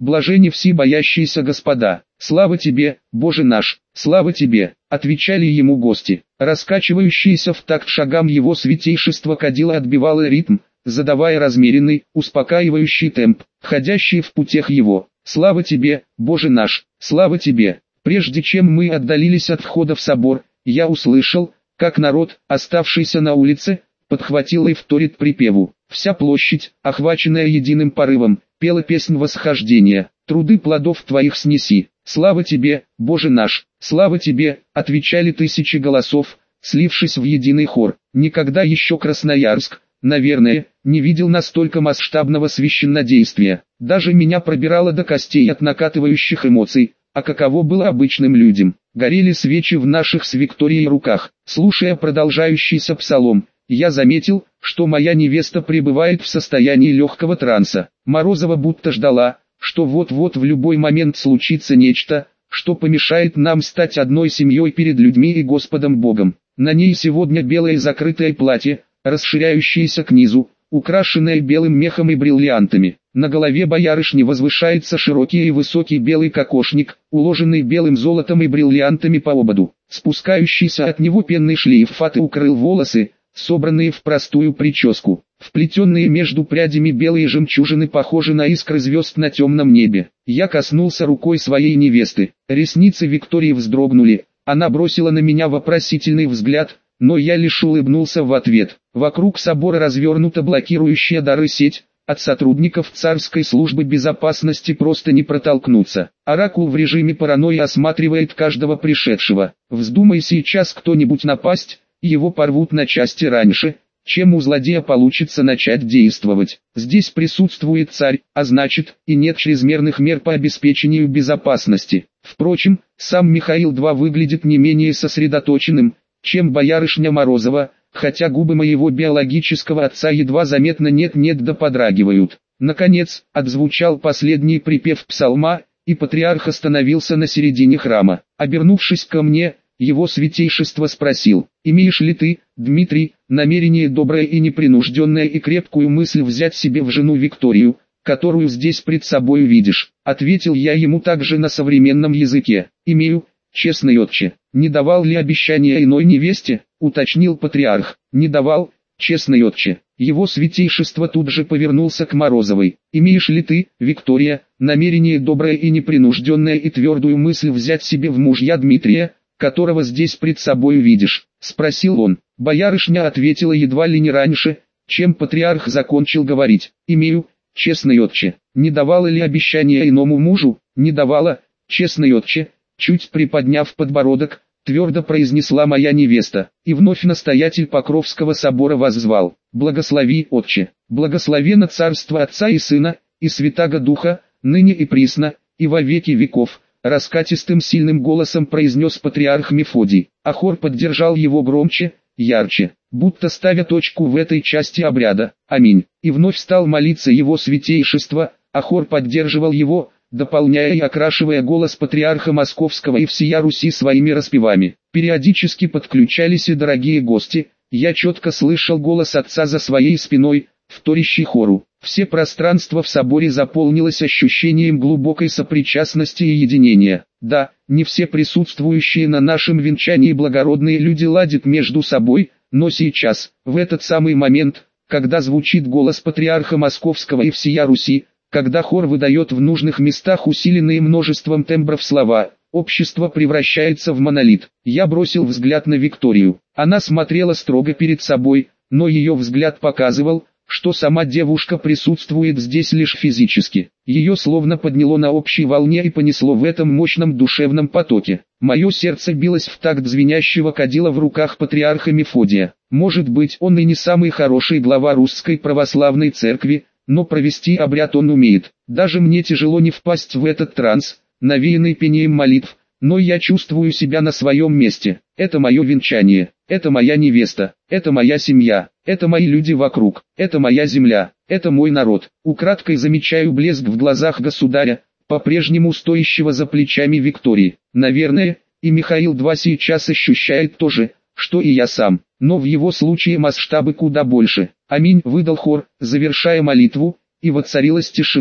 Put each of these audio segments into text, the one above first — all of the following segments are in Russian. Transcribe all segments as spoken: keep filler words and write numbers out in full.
блаженны все боящиеся Господа. Слава тебе, Боже наш, слава тебе, отвечали ему гости. Раскачивающиеся в такт шагам его святейшество кадила отбивало ритм, задавая размеренный, успокаивающий темп, ходящий в путях его. Слава тебе, Боже наш, слава тебе. Прежде чем мы отдалились от входа в собор, я услышал, как народ, оставшийся на улице, подхватил и вторит припеву. Вся площадь, охваченная единым порывом, пела песнь восхождения. Труды плодов твоих снеси. Слава тебе, Боже наш, слава тебе, отвечали тысячи голосов, слившись в единый хор. Никогда еще Красноярск, наверное, не видел настолько масштабного священнодействия. Даже меня пробирало до костей от накатывающих эмоций. А каково было обычным людям? Горели свечи в наших с Викторией руках. Слушая продолжающийся псалом, я заметил, что моя невеста пребывает в состоянии легкого транса. Морозова будто ждала, что вот-вот в любой момент случится нечто, что помешает нам стать одной семьей перед людьми и Господом Богом. На ней сегодня белое закрытое платье, расширяющееся к низу, украшенное белым мехом и бриллиантами. На голове боярышни возвышается широкий и высокий белый кокошник, уложенный белым золотом и бриллиантами по ободу. Спускающийся от него пенный шлейф фаты укрыл волосы, собранные в простую прическу. Вплетенные между прядями белые жемчужины похожи на искры звезд на темном небе. Я коснулся рукой своей невесты. Ресницы Виктории вздрогнули. Она бросила на меня вопросительный взгляд, но я лишь улыбнулся в ответ. Вокруг собора развернута блокирующая дары сеть. От сотрудников царской службы безопасности просто не протолкнуться. Оракул в режиме паранойи осматривает каждого пришедшего. Вздумай сейчас кто-нибудь напасть, его порвут на части раньше, чем у злодея получится начать действовать. Здесь присутствует царь, а значит, и нет чрезмерных мер по обеспечению безопасности. Впрочем, сам Михаил два выглядит не менее сосредоточенным, чем боярышня Морозова, хотя губы моего биологического отца едва заметно нет-нет да подрагивают. Наконец, отзвучал последний припев псалма, и патриарх остановился на середине храма. Обернувшись ко мне, его святейшество спросил: «Имеешь ли ты, Дмитрий, намерение доброе и непринужденное и крепкую мысль взять себе в жену Викторию, которую здесь пред собой видишь?» Ответил я ему также на современном языке: «Имею, честный отче». «Не давал ли обещания иной невесте?» — уточнил патриарх. «Не давал, честный отче». Его святейшество тут же повернулся к Морозовой. «Имеешь ли ты, Виктория, намерение доброе и непринужденное и твердую мысль взять себе в мужья Дмитрия, которого здесь пред собой видишь?» — спросил он. Боярышня ответила едва ли не раньше, чем патриарх закончил говорить. «Имею, честный отче». «Не давала ли обещания иному мужу?» «Не давала, честный отче». Чуть приподняв подбородок, твердо произнесла моя невеста, и вновь настоятель Покровского собора воззвал: «Благослови, отче, благословенно царство Отца и Сына, и Святаго Духа, ныне и присно, и во веки веков», раскатистым сильным голосом произнес патриарх Мефодий, а хор поддержал его громче, ярче, будто ставя точку в этой части обряда. Аминь. И вновь стал молиться его святейшество, а хор поддерживал его, дополняя и окрашивая голос патриарха Московского и всея Руси своими распевами. Периодически подключались и дорогие гости, я четко слышал голос отца за своей спиной, вторящий хору. Все пространство в соборе заполнилось ощущением глубокой сопричастности и единения. Да, не все присутствующие на нашем венчании благородные люди ладят между собой, но сейчас, в этот самый момент, когда звучит голос патриарха Московского и всея Руси, когда хор выдает в нужных местах усиленные множеством тембров слова, общество превращается в монолит. Я бросил взгляд на Викторию. Она смотрела строго перед собой, но ее взгляд показывал, что сама девушка присутствует здесь лишь физически. Ее словно подняло на общей волне и понесло в этом мощном душевном потоке. Мое сердце билось в такт звенящего кадила в руках патриарха Мефодия. Может быть, он и не самый хороший глава русской православной церкви, но провести обряд он умеет. Даже мне тяжело не впасть в этот транс, навеянный пением молитв, но я чувствую себя на своем месте. Это мое венчание, это моя невеста, это моя семья, это мои люди вокруг, это моя земля, это мой народ. Украдкой замечаю блеск в глазах государя, по-прежнему стоящего за плечами Виктории. Наверное, и Михаил два сейчас ощущает то же, что и я сам, но в его случае масштабы куда больше. «Аминь», выдал хор, завершая молитву, и воцарилась тишина.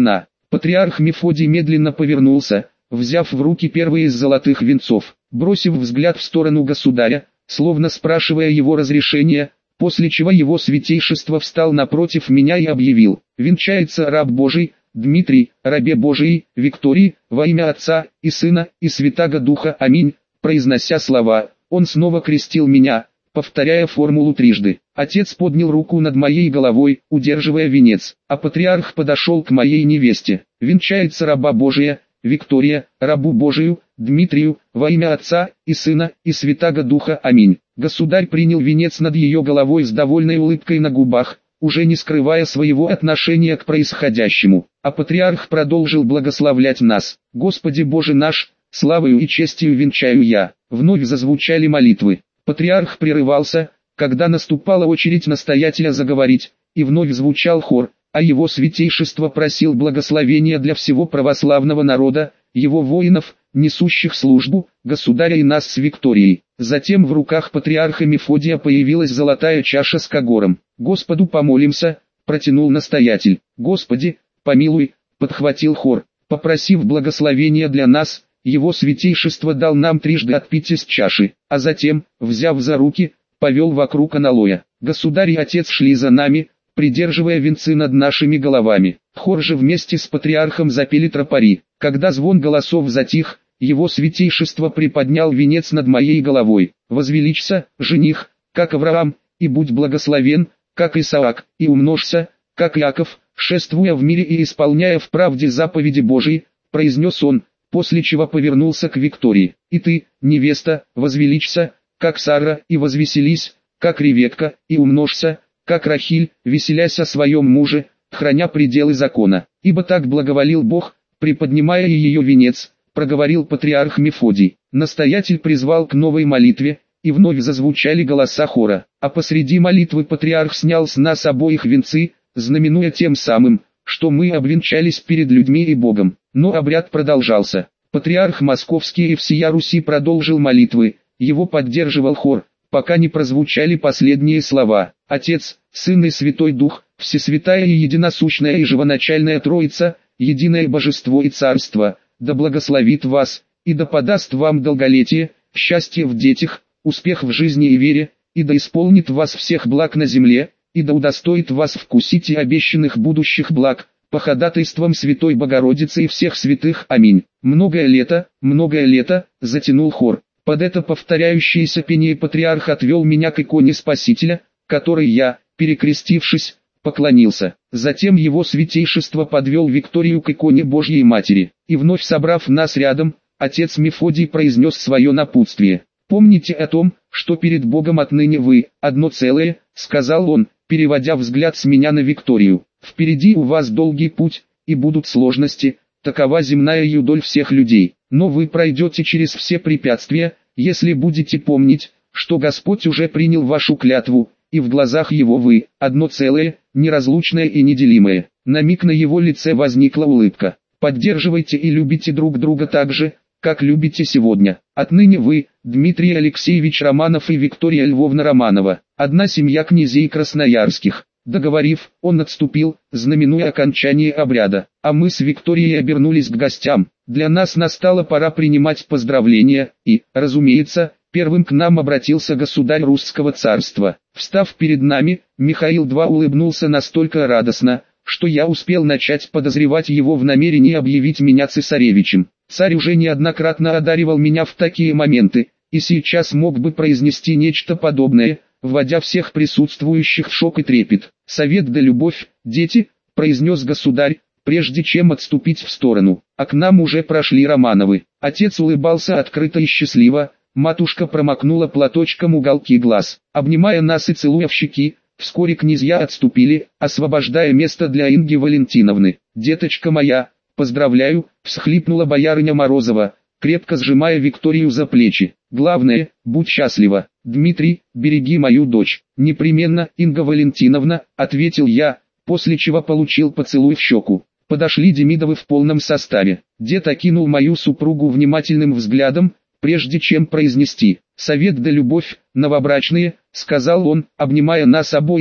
Патриарх Мефодий медленно повернулся, взяв в руки первый из золотых венцов, бросив взгляд в сторону государя, словно спрашивая его разрешения, после чего его святейшество встал напротив меня и объявил: «Венчается раб Божий, Дмитрий, рабе Божией, Виктории, во имя Отца, и Сына, и Святаго Духа. Аминь». Произнося слова, он снова крестил меня, повторяя формулу трижды. Отец поднял руку над моей головой, удерживая венец, а патриарх подошел к моей невесте. «Венчается раба Божия, Виктория, рабу Божию, Дмитрию, во имя Отца, и Сына, и Святаго Духа. Аминь». Государь принял венец над ее головой с довольной улыбкой на губах, уже не скрывая своего отношения к происходящему, а патриарх продолжил благословлять нас. «Господи Боже наш, славою и честью венчаю я». Вновь зазвучали молитвы. Патриарх прерывался, когда наступала очередь настоятеля заговорить, и вновь звучал хор, а его святейшество просил благословения для всего православного народа, его воинов, несущих службу, государя и нас с Викторией. Затем в руках патриарха Мефодия появилась золотая чаша с когором. «Господу помолимся», — протянул настоятель. «Господи, помилуй», — подхватил хор. Попросив благословения для нас, его святейшество дал нам трижды отпить из чаши, а затем, взяв за руки, повел вокруг аналоя. Государь и отец шли за нами, придерживая венцы над нашими головами. Хор же вместе с патриархом запели тропари. Когда звон голосов затих, его святейшество приподнял венец над моей головой. «Возвеличься, жених, как Авраам, и будь благословен, как Исаак, и умножься, как Иаков, шествуя в мире и исполняя в правде заповеди Божии», произнес он, после чего повернулся к Виктории. «И ты, невеста, возвеличься, как Сара, и возвеселись, как Ревекка, и умножься, как Рахиль, веселясь о своем муже, храня пределы закона. Ибо так благоволил Бог, приподнимая ее венец», проговорил патриарх Мефодий. Настоятель призвал к новой молитве, и вновь зазвучали голоса хора, а посреди молитвы патриарх снял с нас обоих венцы, знаменуя тем самым, что мы обвенчались перед людьми и Богом. Но обряд продолжался. Патриарх Московский и всея Руси продолжил молитвы, его поддерживал хор, пока не прозвучали последние слова: «Отец, Сын и Святой Дух, Всесвятая и Единосущная и Живоначальная Троица, Единое Божество и Царство, да благословит вас, и да подаст вам долголетие, счастье в детях, успех в жизни и вере, и да исполнит вас всех благ на земле, и да удостоит вас вкусить и обещанных будущих благ, по ходатайствам Святой Богородицы и всех святых. Аминь». «Многое лето, многое лето», — затянул хор. Под это повторяющееся пение патриарх отвел меня к иконе Спасителя, которой я, перекрестившись, поклонился. Затем его святейшество подвел Викторию к иконе Божьей Матери, и вновь собрав нас рядом, отец Мефодий произнес свое напутствие. «Помните о том, что перед Богом отныне вы, одно целое», — сказал он, переводя взгляд с меня на Викторию. «Впереди у вас долгий путь, и будут сложности, такова земная юдоль всех людей, но вы пройдете через все препятствия, если будете помнить, что Господь уже принял вашу клятву, и в глазах Его вы, одно целое, неразлучное и неделимое». На миг на его лице возникла улыбка. «Поддерживайте и любите друг друга так же, как любите сегодня. Отныне вы, Дмитрий Алексеевич Романов и Виктория Львовна Романова, одна семья князей Красноярских». Договорив, он отступил, знаменуя окончание обряда, а мы с Викторией обернулись к гостям. Для нас настала пора принимать поздравления, и, разумеется, первым к нам обратился государь Русского царства. Встав перед нами, Михаил два улыбнулся настолько радостно, что я успел начать подозревать его в намерении объявить меня цесаревичем. Царь уже неоднократно одаривал меня в такие моменты, и сейчас мог бы произнести нечто подобное, вводя всех присутствующих в шок и трепет. «Совет да любовь, дети», — произнес государь, прежде чем отступить в сторону. А к нам уже прошли Романовы. Отец улыбался открыто и счастливо, матушка промокнула платочком уголки глаз. Обнимая нас и целуя в щеки, вскоре князья отступили, освобождая место для Инги Валентиновны. «Деточка моя, поздравляю», — всхлипнула боярыня Морозова, крепко сжимая Викторию за плечи. «Главное, будь счастлива. Дмитрий, береги мою дочь». «Непременно, Инга Валентиновна», — ответил я, после чего получил поцелуй в щеку. Подошли Демидовы в полном составе. Дед окинул мою супругу внимательным взглядом, прежде чем произнести: «Совет да любовь, новобрачные», — сказал он, обнимая нас обоих,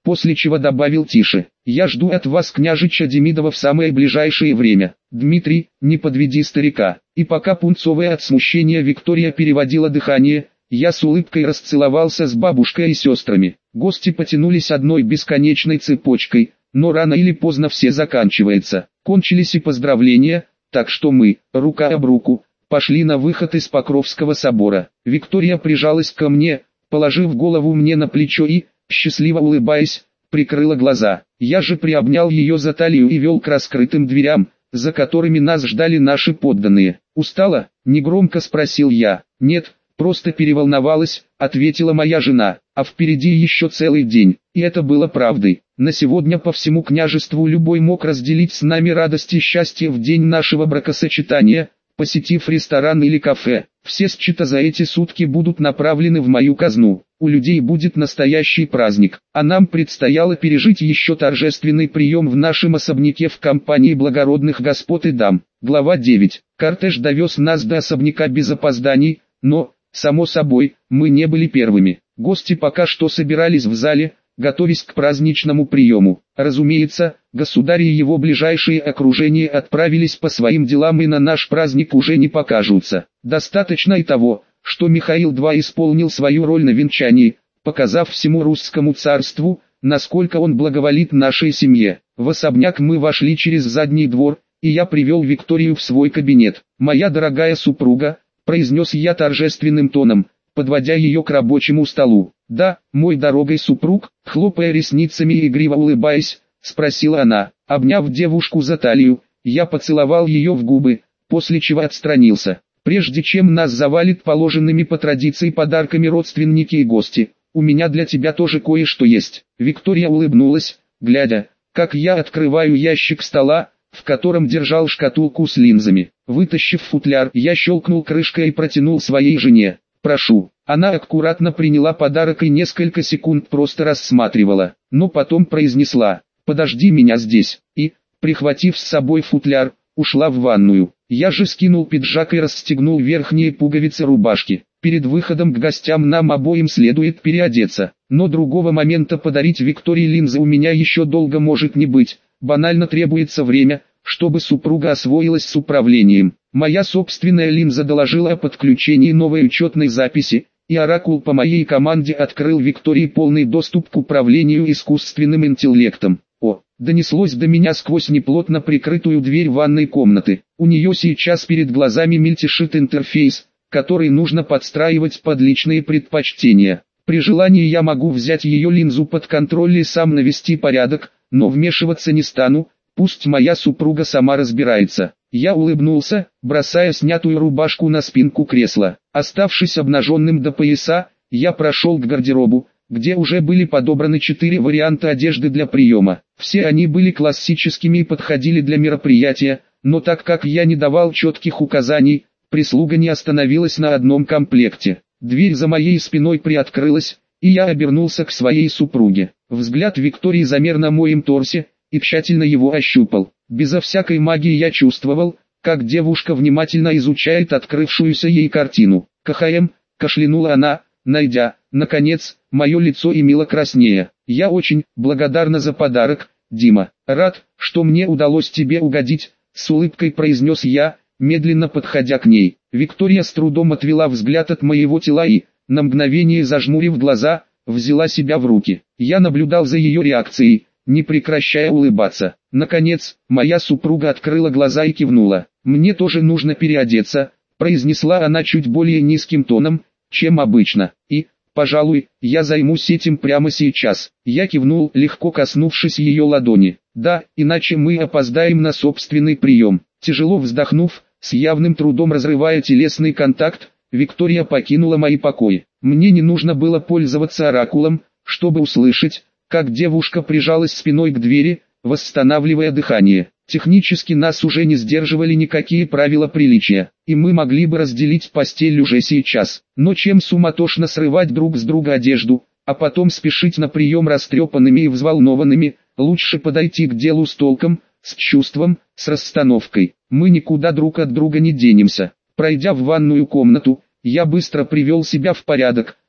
после чего добавил тише: «Я жду от вас княжича Демидова в самое ближайшее время. Дмитрий, не подведи старика». И пока пунцовая от смущения Виктория переводила дыхание, я с улыбкой расцеловался с бабушкой и сестрами. Гости потянулись одной бесконечной цепочкой, но рано или поздно все заканчивается. Кончились и поздравления, так что мы, рука об руку, пошли на выход из Покровского собора. Виктория прижалась ко мне, положив голову мне на плечо и, счастливо улыбаясь, прикрыла глаза. Я же приобнял ее за талию и вел к раскрытым дверям, за которыми нас ждали наши подданные. «Устала?» – негромко спросил я. «Нет, просто переволновалась», – ответила моя жена. «А впереди еще целый день». И это было правдой. На сегодня по всему княжеству любой мог разделить с нами радость и счастье в день нашего бракосочетания, посетив ресторан или кафе. Все счета за эти сутки будут направлены в мою казну. У людей будет настоящий праздник, а нам предстояло пережить еще торжественный прием в нашем особняке в компании благородных господ и дам. Глава девять. Кортеж довез нас до особняка без опозданий, но, само собой, мы не были первыми. Гости пока что собирались в зале, готовясь к праздничному приему. Разумеется, государь и его ближайшее окружение отправились по своим делам и на наш праздник уже не покажутся. Достаточно и того, что Михаил два исполнил свою роль на венчании, показав всему русскому царству, насколько он благоволит нашей семье. В особняк мы вошли через задний двор, и я привел Викторию в свой кабинет. «Моя дорогая супруга», — произнес я торжественным тоном, подводя ее к рабочему столу. «Да, мой дорогой супруг», — хлопая ресницами и игриво улыбаясь, спросила она. Обняв девушку за талию, я поцеловал ее в губы, после чего отстранился. «Прежде чем нас завалит положенными по традиции подарками родственники и гости, у меня для тебя тоже кое-что есть». Виктория улыбнулась, глядя, как я открываю ящик стола, в котором держал шкатулку с линзами. Вытащив футляр, я щелкнул крышкой и протянул своей жене. «Прошу». Она аккуратно приняла подарок и несколько секунд просто рассматривала, но потом произнесла: «Подожди меня здесь», и, прихватив с собой футляр, ушла в ванную. Я же скинул пиджак и расстегнул верхние пуговицы рубашки. Перед выходом к гостям нам обоим следует переодеться, но другого момента подарить Виктории линзы у меня еще долго может не быть, банально требуется время, чтобы супруга освоилась с управлением. Моя собственная линза доложила о подключении новой учетной записи, и оракул по моей команде открыл Виктории полный доступ к управлению искусственным интеллектом. О, донеслось до меня сквозь неплотно прикрытую дверь ванной комнаты. У нее сейчас перед глазами мельтешит интерфейс, который нужно подстраивать под личные предпочтения. При желании я могу взять ее линзу под контроль и сам навести порядок, но вмешиваться не стану, пусть моя супруга сама разбирается. Я улыбнулся, бросая снятую рубашку на спинку кресла. Оставшись обнаженным до пояса, я прошел к гардеробу, где уже были подобраны четыре варианта одежды для приема. Все они были классическими и подходили для мероприятия, но так как я не давал четких указаний, прислуга не остановилась на одном комплекте. Дверь за моей спиной приоткрылась, и я обернулся к своей супруге. Взгляд Виктории замер на моем торсе, и тщательно его ощупал. Безо всякой магии я чувствовал, как девушка внимательно изучает открывшуюся ей картину. «КХМ», кашлянула она, найдя, наконец, мое лицо и мило краснея. «Я очень благодарна за подарок, Дима. Рад, что мне удалось тебе угодить», с улыбкой произнес я, медленно подходя к ней. Виктория с трудом отвела взгляд от моего тела и, на мгновение зажмурив глаза, взяла себя в руки. Я наблюдал за ее реакцией, не прекращая улыбаться. Наконец, моя супруга открыла глаза и кивнула. «Мне тоже нужно переодеться», произнесла она чуть более низким тоном, чем обычно. «И, пожалуй, я займусь этим прямо сейчас». Я кивнул, легко коснувшись ее ладони. «Да, иначе мы опоздаем на собственный прием». Тяжело вздохнув, с явным трудом разрывая телесный контакт, Виктория покинула мои покои. Мне не нужно было пользоваться оракулом, чтобы услышать, как девушка прижалась спиной к двери, восстанавливая дыхание. Технически нас уже не сдерживали никакие правила приличия, и мы могли бы разделить постель уже сейчас. Но чем суматошно срывать друг с друга одежду, а потом спешить на прием растрепанными и взволнованными, лучше подойти к делу с толком, с чувством, с расстановкой. Мы никуда друг от друга не денемся. Пройдя в ванную комнату, я быстро привел себя в порядок,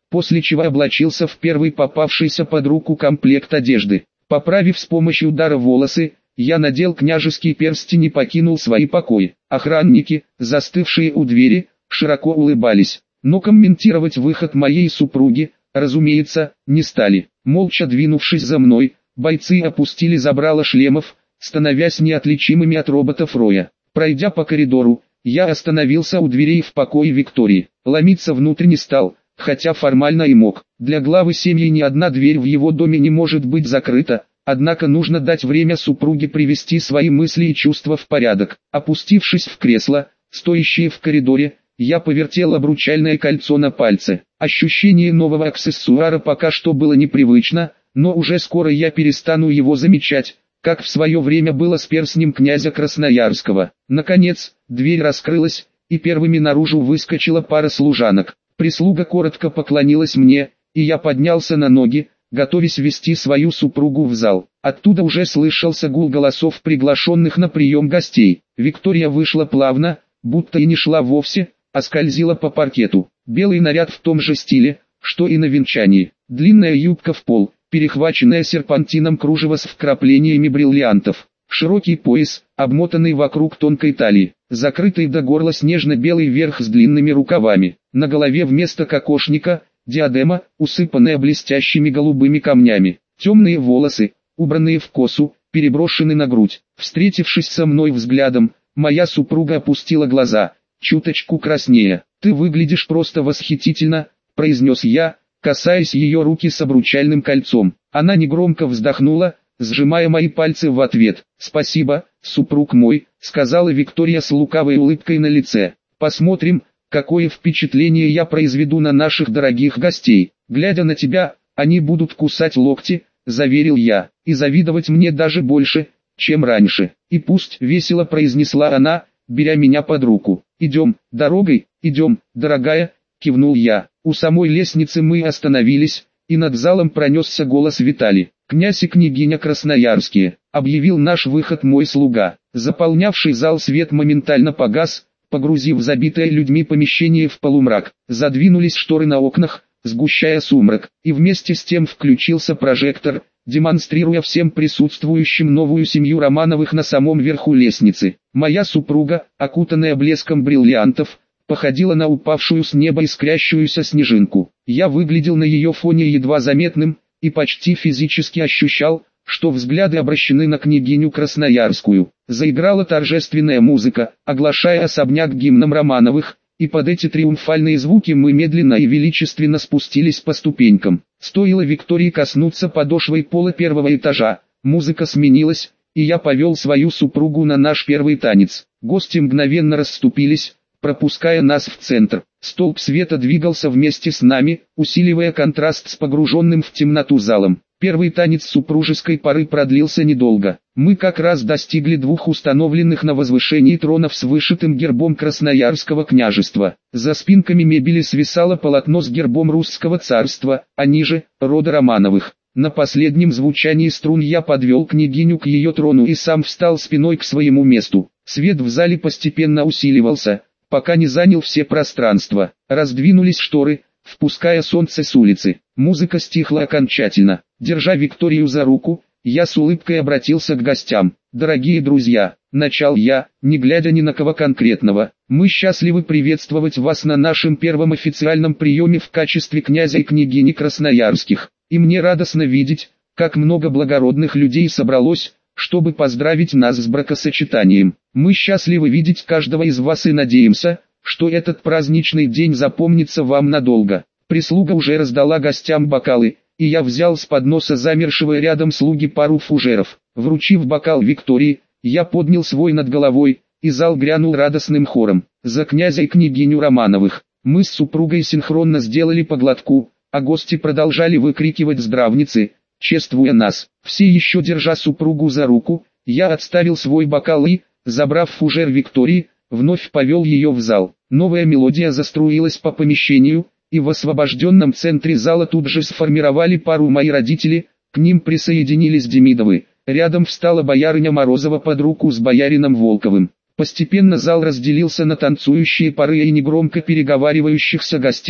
после чего облачился в первый попавшийся под руку комплект одежды. Поправив с помощью дара волосы, я надел княжеский перстень и покинул свои покои. Охранники, застывшие у двери, широко улыбались, но комментировать выход моей супруги, разумеется, не стали. Молча двинувшись за мной, бойцы опустили забрало шлемов, становясь неотличимыми от роботов Роя. Пройдя по коридору, я остановился у дверей в покое Виктории. Ломиться внутрь не стал, хотя формально и мог. Для главы семьи ни одна дверь в его доме не может быть закрыта, однако нужно дать время супруге привести свои мысли и чувства в порядок. Опустившись в кресло, стоящее в коридоре, я повертел обручальное кольцо на пальце. Ощущение нового аксессуара пока что было непривычно, но уже скоро я перестану его замечать, как в свое время было с перстнем князя Красноярского. Наконец, дверь раскрылась, и первыми наружу выскочила пара служанок. Прислуга коротко поклонилась мне, и я поднялся на ноги, готовясь вести свою супругу в зал. Оттуда уже слышался гул голосов приглашенных на прием гостей. Виктория вышла плавно, будто и не шла вовсе, а скользила по паркету. Белый наряд в том же стиле, что и на венчании. Длинная юбка в пол, перехваченная серпантином кружево с вкраплениями бриллиантов. Широкий пояс, обмотанный вокруг тонкой талии, закрытый до горла снежно-белый верх с длинными рукавами. На голове вместо кокошника – диадема, усыпанная блестящими голубыми камнями. Темные волосы, убранные в косу, переброшены на грудь. Встретившись со мной взглядом, моя супруга опустила глаза, чуточку краснея. «Ты выглядишь просто восхитительно», – произнес я, касаясь ее руки с обручальным кольцом. Она негромко вздохнула, сжимая мои пальцы в ответ. «Спасибо, супруг мой», — сказала Виктория с лукавой улыбкой на лице. «Посмотрим, какое впечатление я произведу на наших дорогих гостей. Глядя на тебя, они будут кусать локти», — заверил я, — «и завидовать мне даже больше, чем раньше». «И пусть», — весело произнесла она, беря меня под руку. «Идем, дорогой, идем, дорогая», — кивнул я. У самой лестницы мы остановились, и над залом пронесся голос Витали. «Князь и княгиня Красноярские», — объявил наш выход мой слуга. Заполнявший зал свет моментально погас, погрузив забитое людьми помещение в полумрак. Задвинулись шторы на окнах, сгущая сумрак, и вместе с тем включился прожектор, демонстрируя всем присутствующим новую семью Романовых на самом верху лестницы. Моя супруга, окутанная блеском бриллиантов, походила на упавшую с неба искрящуюся снежинку. Я выглядел на ее фоне едва заметным, и почти физически ощущал, что взгляды обращены на княгиню Красноярскую. Заиграла торжественная музыка, оглашая особняк гимном Романовых, и под эти триумфальные звуки мы медленно и величественно спустились по ступенькам. Стоило Виктории коснуться подошвой пола первого этажа, музыка сменилась, и я повел свою супругу на наш первый танец. Гости мгновенно расступились, пропуская нас в центр. Столб света двигался вместе с нами, усиливая контраст с погруженным в темноту залом. Первый танец супружеской пары продлился недолго. Мы как раз достигли двух установленных на возвышении тронов с вышитым гербом Красноярского княжества. За спинками мебели свисало полотно с гербом Русского царства, а ниже – рода Романовых. На последнем звучании струн я подвел княгиню к ее трону и сам встал спиной к своему месту. Свет в зале постепенно усиливался, пока не занял все пространства. Раздвинулись шторы, впуская солнце с улицы. Музыка стихла окончательно. Держа Викторию за руку, я с улыбкой обратился к гостям. «Дорогие друзья», — начал я, не глядя ни на кого конкретного, — «мы счастливы приветствовать вас на нашем первом официальном приеме в качестве князя и княгини Красноярских. И мне радостно видеть, как много благородных людей собралось, чтобы поздравить нас с бракосочетанием. Мы счастливы видеть каждого из вас и надеемся, что этот праздничный день запомнится вам надолго». Прислуга уже раздала гостям бокалы, и я взял с подноса замершего рядом слуги пару фужеров. Вручив бокал Виктории, я поднял свой над головой, и зал грянул радостным хором. «За князя и княгиню Романовых». Мы с супругой синхронно сделали по глотку, а гости продолжали выкрикивать здравницы, чествуя нас. Все еще держа супругу за руку, я отставил свой бокал и, забрав фужер Виктории, вновь повел ее в зал. Новая мелодия заструилась по помещению, и в освобожденном центре зала тут же сформировали пару мои родители, к ним присоединились Демидовы. Рядом встала боярыня Морозова под руку с боярином Волковым. Постепенно зал разделился на танцующие пары и негромко переговаривающихся гостей.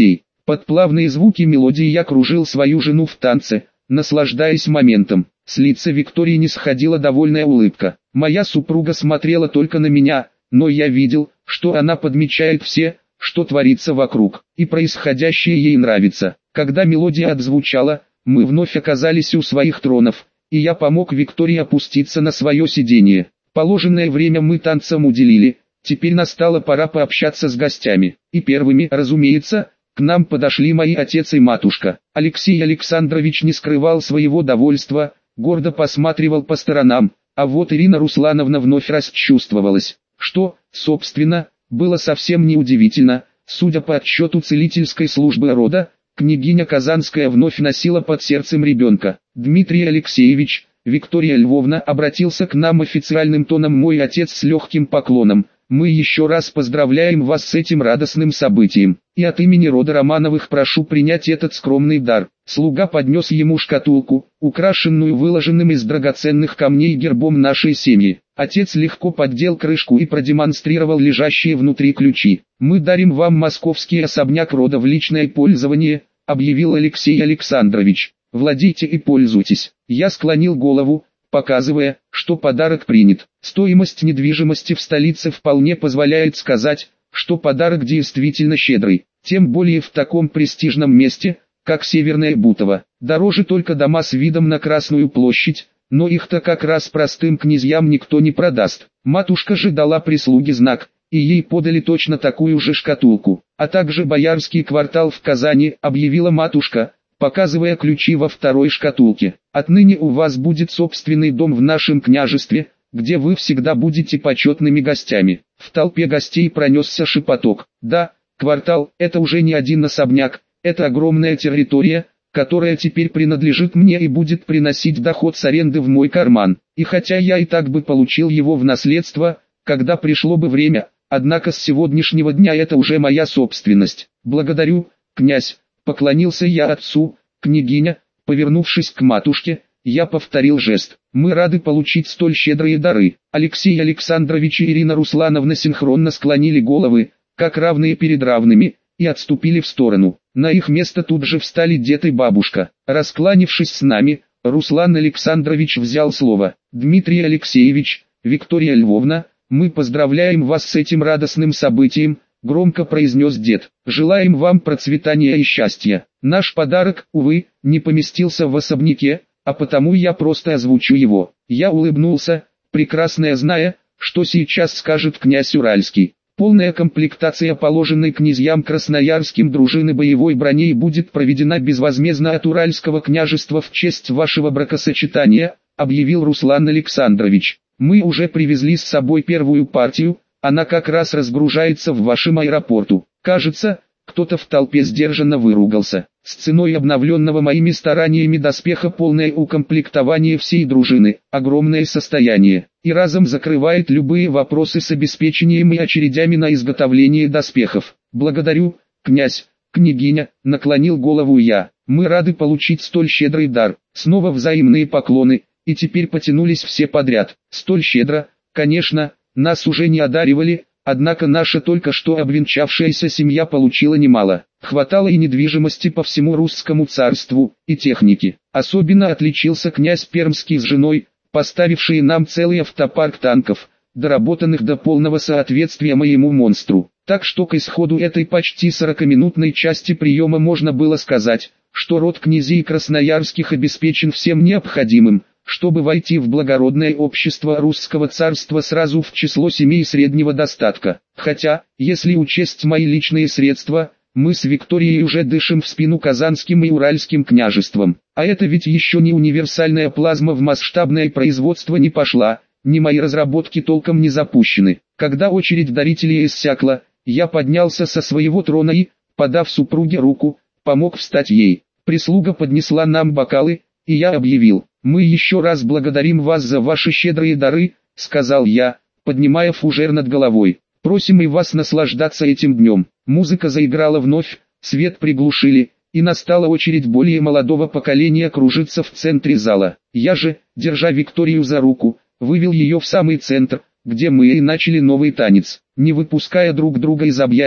Под плавные звуки мелодии я кружил свою жену в танце, наслаждаясь моментом. С лица Виктории не сходила довольная улыбка. Моя супруга смотрела только на меня, но я видел, что она подмечает все, что творится вокруг, и происходящее ей нравится. Когда мелодия отзвучала, мы вновь оказались у своих тронов, и я помог Виктории опуститься на свое сиденье. Положенное время мы танцам уделили, теперь настала пора пообщаться с гостями. И первыми, разумеется, к нам подошли мои отец и матушка. Алексей Александрович не скрывал своего довольства, гордо посматривал по сторонам, а вот Ирина Руслановна вновь расчувствовалась, что, собственно, было совсем неудивительно. Судя по отчету целительской службы рода, княгиня Казанская вновь носила под сердцем ребенка. Дмитрий Алексеевич, Виктория Львовна, обратился к нам официальным тоном мой отец с легким поклоном. Мы еще раз поздравляем вас с этим радостным событием, и от имени рода Романовых прошу принять этот скромный дар. Слуга поднес ему шкатулку, украшенную выложенным из драгоценных камней гербом нашей семьи. Отец легко поддел крышку и продемонстрировал лежащие внутри ключи. «Мы дарим вам московский особняк рода в личное пользование», — объявил Алексей Александрович. «Владейте и пользуйтесь». Я склонил голову, показывая, что подарок принят. Стоимость недвижимости в столице вполне позволяет сказать, что подарок действительно щедрый, тем более в таком престижном месте, как Северное Бутово. Дороже только дома с видом на Красную площадь, но их-то как раз простым князьям никто не продаст. Матушка же дала прислуге знак, и ей подали точно такую же шкатулку, а также боярский квартал в Казани, объявила матушка, показывая ключи во второй шкатулке. «Отныне у вас будет собственный дом в нашем княжестве, где вы всегда будете почетными гостями». В толпе гостей пронесся шепоток. «Да, квартал – это уже не один особняк, это огромная территория, которая теперь принадлежит мне и будет приносить доход с аренды в мой карман. И хотя я и так бы получил его в наследство, когда пришло бы время, однако с сегодняшнего дня это уже моя собственность. Благодарю, князь». Поклонился я отцу. «Княгиня», повернувшись к матушке, я повторил жест. «Мы рады получить столь щедрые дары». Алексей Александрович и Ирина Руслановна синхронно склонили головы, как равные перед равными, и отступили в сторону. На их место тут же встали дед и бабушка. Раскланившись с нами, Руслан Александрович взял слово. «Дмитрий Алексеевич, Виктория Львовна, мы поздравляем вас с этим радостным событием», — громко произнес дед. «Желаем вам процветания и счастья. Наш подарок, увы, не поместился в особняке, а потому я просто озвучу его». Я улыбнулся, прекрасно зная, что сейчас скажет князь Уральский. Полная комплектация положенной князьям красноярским дружины боевой броней будет проведена безвозмездно от Уральского княжества в честь вашего бракосочетания, объявил Руслан Александрович. «Мы уже привезли с собой первую партию, она как раз разгружается в вашем аэропорту». Кажется, кто-то в толпе сдержанно выругался. С ценой обновленного моими стараниями доспеха полное укомплектование всей дружины, огромное состояние, и разом закрывает любые вопросы с обеспечением и очередями на изготовление доспехов. «Благодарю, князь, княгиня», — наклонил голову я. «Мы рады получить столь щедрый дар». Снова взаимные поклоны, и теперь потянулись все подряд. Столь щедро, конечно, нас уже не одаривали, однако наша только что обвенчавшаяся семья получила немало. Хватало и недвижимости по всему русскому царству, и техники. Особенно отличился князь Пермский с женой, поставившие нам целый автопарк танков, доработанных до полного соответствия моему монстру. Так что к исходу этой почти сорокаминутной части приема можно было сказать, что род князей Красноярских обеспечен всем необходимым, чтобы войти в благородное общество русского царства сразу в число семей среднего достатка. Хотя, если учесть мои личные средства, мы с Викторией уже дышим в спину казанским и уральским княжествам. А это ведь еще не универсальная плазма в масштабное производство не пошла, ни мои разработки толком не запущены. Когда очередь дарителей иссякла, я поднялся со своего трона и, подав супруге руку, помог встать ей. Прислуга поднесла нам бокалы, и я объявил: «Мы еще раз благодарим вас за ваши щедрые дары», — сказал я, поднимая фужер над головой. «Просим и вас наслаждаться этим днем». Музыка заиграла вновь, свет приглушили, и настала очередь более молодого поколения кружиться в центре зала. Я же, держа Викторию за руку, вывел ее в самый центр, где мы и начали новый танец. Не выпуская друг друга из объятий,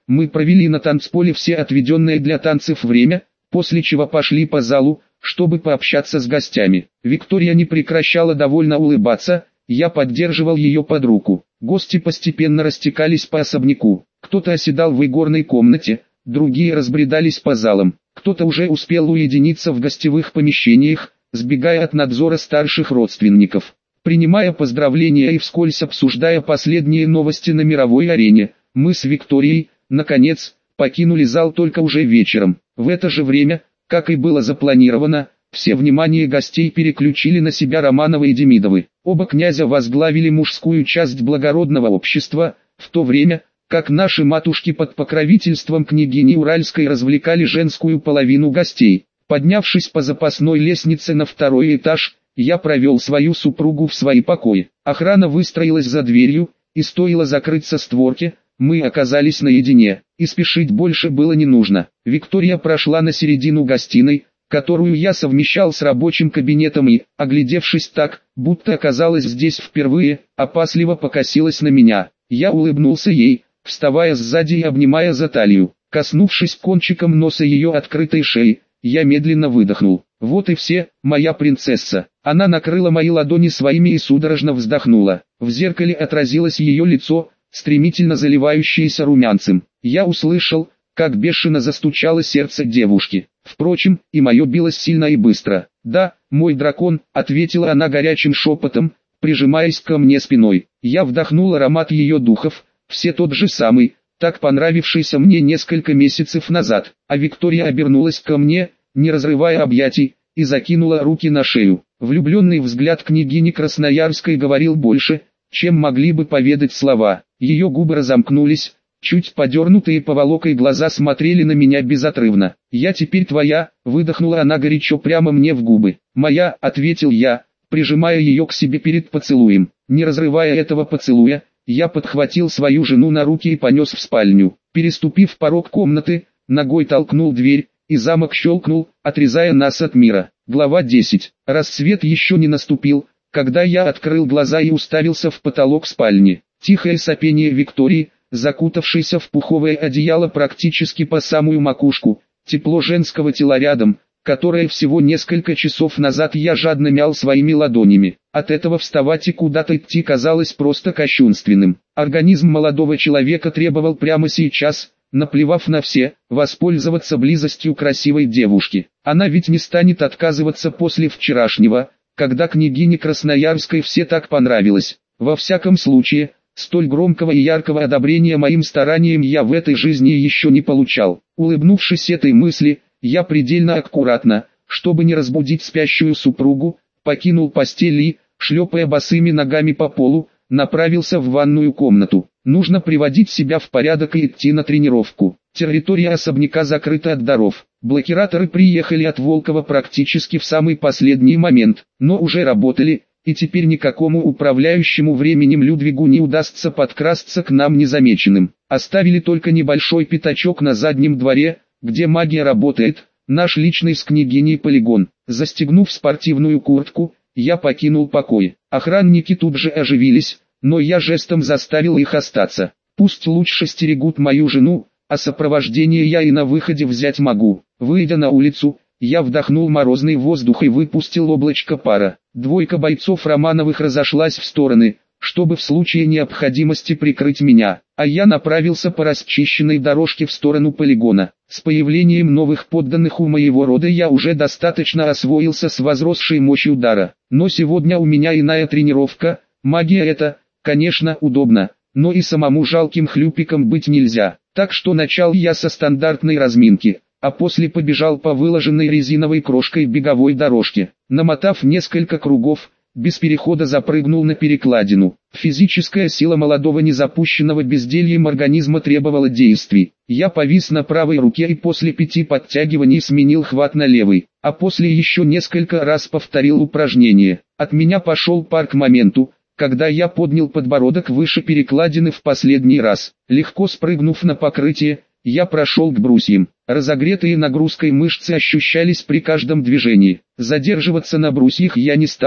мы провели на танцполе все отведенное для танцев время, после чего пошли по залу, чтобы пообщаться с гостями. Виктория не прекращала довольно улыбаться, я поддерживал ее под руку. Гости постепенно растекались по особняку. Кто-то оседал в игорной комнате, другие разбредались по залам. Кто-то уже успел уединиться в гостевых помещениях, сбегая от надзора старших родственников. Принимая поздравления и вскользь обсуждая последние новости на мировой арене, мы с Викторией, наконец, покинули зал только уже вечером. В это же время, как и было запланировано, все внимание гостей переключили на себя Романовы и Демидовы. Оба князя возглавили мужскую часть благородного общества, в то время, как наши матушки под покровительством княгини Уральской развлекали женскую половину гостей. Поднявшись по запасной лестнице на второй этаж, я провел свою супругу в свои покои. Охрана выстроилась за дверью, и стоило закрыться створке, мы оказались наедине, и спешить больше было не нужно. Виктория прошла на середину гостиной, которую я совмещал с рабочим кабинетом и, оглядевшись так, будто оказалась здесь впервые, опасливо покосилась на меня. Я улыбнулся ей, вставая сзади и обнимая за талию. Коснувшись кончиком носа ее открытой шеи, я медленно выдохнул. Вот и все, моя принцесса. Она накрыла мои ладони своими и судорожно вздохнула. В зеркале отразилось ее лицо, стремительно заливающееся румянцем. Я услышал, как бешено застучало сердце девушки. Впрочем, и мое билось сильно и быстро. «Да, мой дракон», — ответила она горячим шепотом, прижимаясь ко мне спиной. Я вдохнул аромат ее духов, все тот же самый, так понравившийся мне несколько месяцев назад. А Виктория обернулась ко мне, не разрывая объятий, и закинула руки на шею. Влюбленный взгляд княгини Красноярской говорил больше, чем могли бы поведать слова. Ее губы разомкнулись, чуть подернутые поволокой глаза смотрели на меня безотрывно. «Я теперь твоя», — выдохнула она горячо прямо мне в губы. «Моя», — ответил я, прижимая ее к себе перед поцелуем. Не разрывая этого поцелуя, я подхватил свою жену на руки и понес в спальню. Переступив порог комнаты, ногой толкнул дверь, и замок щелкнул, отрезая нас от мира. Глава десять. Рассвет еще не наступил, когда я открыл глаза и уставился в потолок спальни. Тихое сопение Виктории, закутавшейся в пуховое одеяло практически по самую макушку, тепло женского тела рядом, которое всего несколько часов назад я жадно мял своими ладонями. От этого вставать и куда-то идти казалось просто кощунственным. Организм молодого человека требовал прямо сейчас, наплевав на все, воспользоваться близостью красивой девушки. Она ведь не станет отказываться после вчерашнего, когда княгине Красноярской все так понравилось. Во всяком случае, столь громкого и яркого одобрения моим стараниям я в этой жизни еще не получал. Улыбнувшись этой мысли, я предельно аккуратно, чтобы не разбудить спящую супругу, покинул постель и, шлепая босыми ногами по полу, направился в ванную комнату. Нужно приводить себя в порядок и идти на тренировку. Территория особняка закрыта от даров. Блокираторы приехали от Волкова практически в самый последний момент, но уже работали, и теперь никакому управляющему временем Людвигу не удастся подкрасться к нам незамеченным. Оставили только небольшой пятачок на заднем дворе, где магия работает, наш личный с княгиней полигон. Застегнув спортивную куртку, я покинул покой. Охранники тут же оживились, но я жестом заставил их остаться. Пусть лучше стерегут мою жену, а сопровождение я и на выходе взять могу. Выйдя на улицу, я вдохнул морозный воздух и выпустил облачко пара. Двойка бойцов Романовых разошлась в стороны, чтобы в случае необходимости прикрыть меня, а я направился по расчищенной дорожке в сторону полигона. С появлением новых подданных у моего рода я уже достаточно освоился с возросшей мощью дара. Но сегодня у меня иная тренировка. Магия это, конечно, удобно, но и самому жалким хлюпиком быть нельзя. Так что начал я со стандартной разминки, а после побежал по выложенной резиновой крошкой беговой дорожке. Намотав несколько кругов, без перехода запрыгнул на перекладину. Физическая сила молодого незапущенного бездельем организма требовала действий. Я повис на правой руке и после пяти подтягиваний сменил хват на левый, а после еще несколько раз повторил упражнение. От меня пошел пар к моменту, когда я поднял подбородок выше перекладины в последний раз. Легко спрыгнув на покрытие, я прошел к брусьям. Разогретые нагрузкой мышцы ощущались при каждом движении. Задерживаться на брусьях я не стал,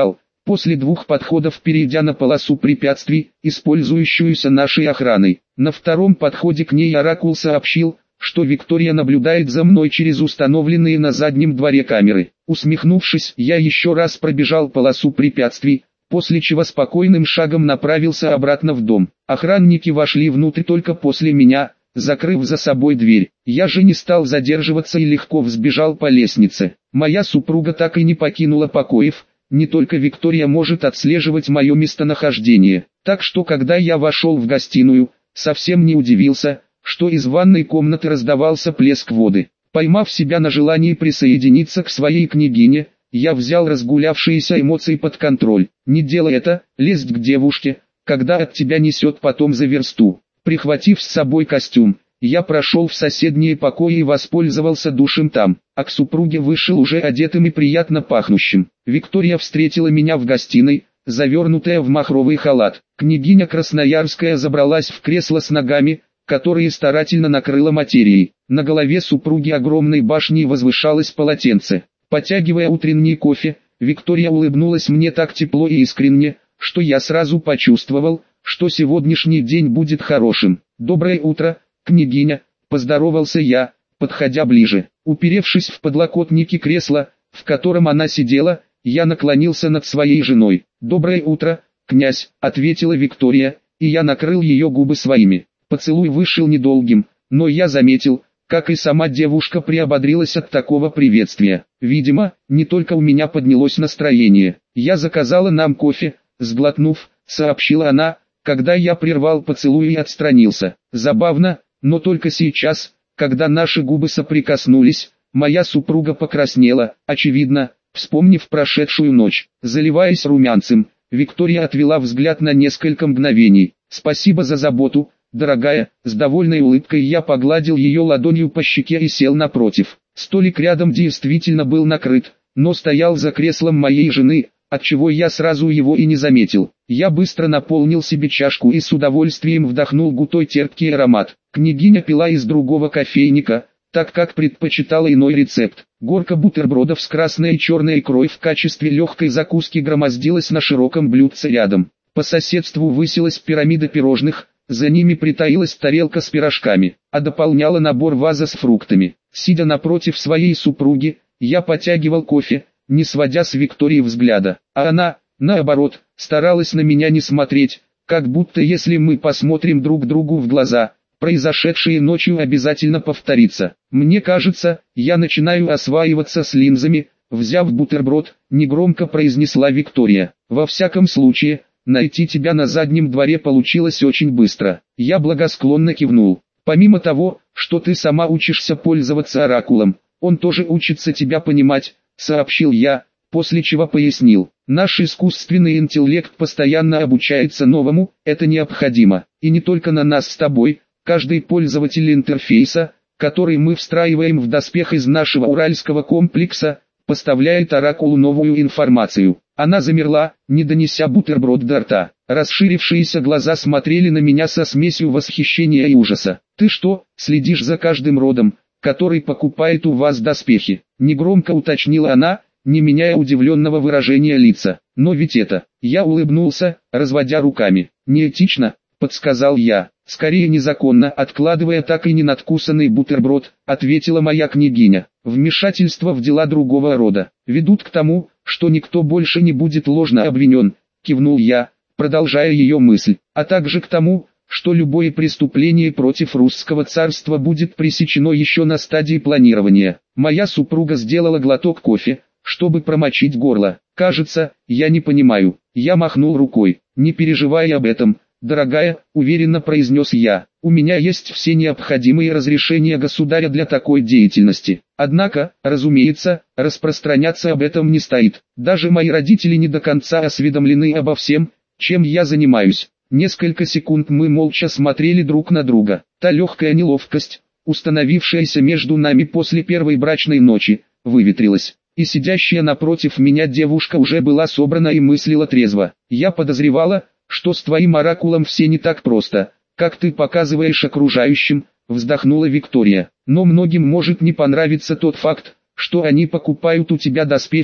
после двух подходов перейдя на полосу препятствий, использующуюся нашей охраной. На втором подходе к ней оракул сообщил, что Виктория наблюдает за мной через установленные на заднем дворе камеры. Усмехнувшись, я еще раз пробежал полосу препятствий, после чего спокойным шагом направился обратно в дом. Охранники вошли внутрь только после меня, закрыв за собой дверь. Я же не стал задерживаться и легко взбежал по лестнице. Моя супруга так и не покинула покоев, не только Виктория может отслеживать мое местонахождение. Так что когда я вошел в гостиную, совсем не удивился, что из ванной комнаты раздавался плеск воды. Поймав себя на желании присоединиться к своей княгине, я взял разгулявшиеся эмоции под контроль. Не делай это, лезть к девушке, когда от тебя несет потом за версту. Прихватив с собой костюм, я прошел в соседние покои и воспользовался душем там, а к супруге вышел уже одетым и приятно пахнущим. Виктория встретила меня в гостиной, завернутая в махровый халат. Княгиня Красноярская забралась в кресло с ногами, которые старательно накрыла материей. На голове супруги огромной башней возвышалось полотенце. Потягивая утренний кофе, Виктория улыбнулась мне так тепло и искренне, что я сразу почувствовал, что сегодняшний день будет хорошим. «Доброе утро, княгиня», — поздоровался я, подходя ближе. Уперевшись в подлокотники кресла, в котором она сидела, я наклонился над своей женой. «Доброе утро, князь», — ответила Виктория, и я накрыл ее губы своими. Поцелуй вышел недолгим, но я заметил, как и сама девушка приободрилась от такого приветствия. Видимо, не только у меня поднялось настроение. «Я заказала нам кофе», — сглотнув, сообщила она, когда я прервал поцелуй и отстранился. Забавно, но только сейчас, когда наши губы соприкоснулись, моя супруга покраснела, очевидно, вспомнив прошедшую ночь. Заливаясь румянцем, Виктория отвела взгляд на несколько мгновений. «Спасибо за заботу, дорогая», с довольной улыбкой я погладил ее ладонью по щеке и сел напротив. Столик рядом действительно был накрыт, но стоял за креслом моей жены, отчего я сразу его и не заметил. Я быстро наполнил себе чашку и с удовольствием вдохнул густой терпкий аромат. Княгиня пила из другого кофейника, так как предпочитала иной рецепт. Горка бутербродов с красной и черной икрой в качестве легкой закуски громоздилась на широком блюдце рядом. По соседству высилась пирамида пирожных, за ними притаилась тарелка с пирожками, а дополняла набор ваза с фруктами. Сидя напротив своей супруги, я потягивал кофе, не сводя с Виктории взгляда, а она, наоборот, старалась на меня не смотреть, как будто если мы посмотрим друг другу в глаза, произошедшее ночью обязательно повторится. «Мне кажется, я начинаю осваиваться с линзами», взяв бутерброд, негромко произнесла Виктория. «Во всяком случае, найти тебя на заднем дворе получилось очень быстро». Я благосклонно кивнул. «Помимо того, что ты сама учишься пользоваться оракулом, он тоже учится тебя понимать», сообщил я, после чего пояснил. «Наш искусственный интеллект постоянно обучается новому, это необходимо, и не только на нас с тобой. Каждый пользователь интерфейса, который мы встраиваем в доспех из нашего уральского комплекса, поставляет оракулу новую информацию». Она замерла, не донеся бутерброд до рта. Расширившиеся глаза смотрели на меня со смесью восхищения и ужаса. «Ты что, следишь за каждым родом, который покупает у вас доспехи?» Негромко уточнила она, не меняя удивленного выражения лица. «Но ведь это...» Я улыбнулся, разводя руками. «Неэтично», подсказал я. «Скорее незаконно», откладывая так и не надкусанный бутерброд, ответила моя княгиня. «Вмешательство в дела другого рода ведут к тому, что никто больше не будет ложно обвинен», кивнул я, продолжая ее мысль, «а также к тому, что любое преступление против русского царства будет пресечено еще на стадии планирования». Моя супруга сделала глоток кофе, чтобы промочить горло. «Кажется, я не понимаю». Я махнул рукой. «Не переживай об этом, дорогая», уверенно произнес я. «У меня есть все необходимые разрешения государя для такой деятельности. Однако, разумеется, распространяться об этом не стоит. Даже мои родители не до конца осведомлены обо всем, чем я занимаюсь». Несколько секунд мы молча смотрели друг на друга. Та легкая неловкость, установившаяся между нами после первой брачной ночи, выветрилась. И сидящая напротив меня девушка уже была собрана и мыслила трезво. «Я подозревала, что с твоим оракулом все не так просто, как ты показываешь окружающим», вздохнула Виктория. «Но многим может не понравиться тот факт, что они покупают у тебя доспехи,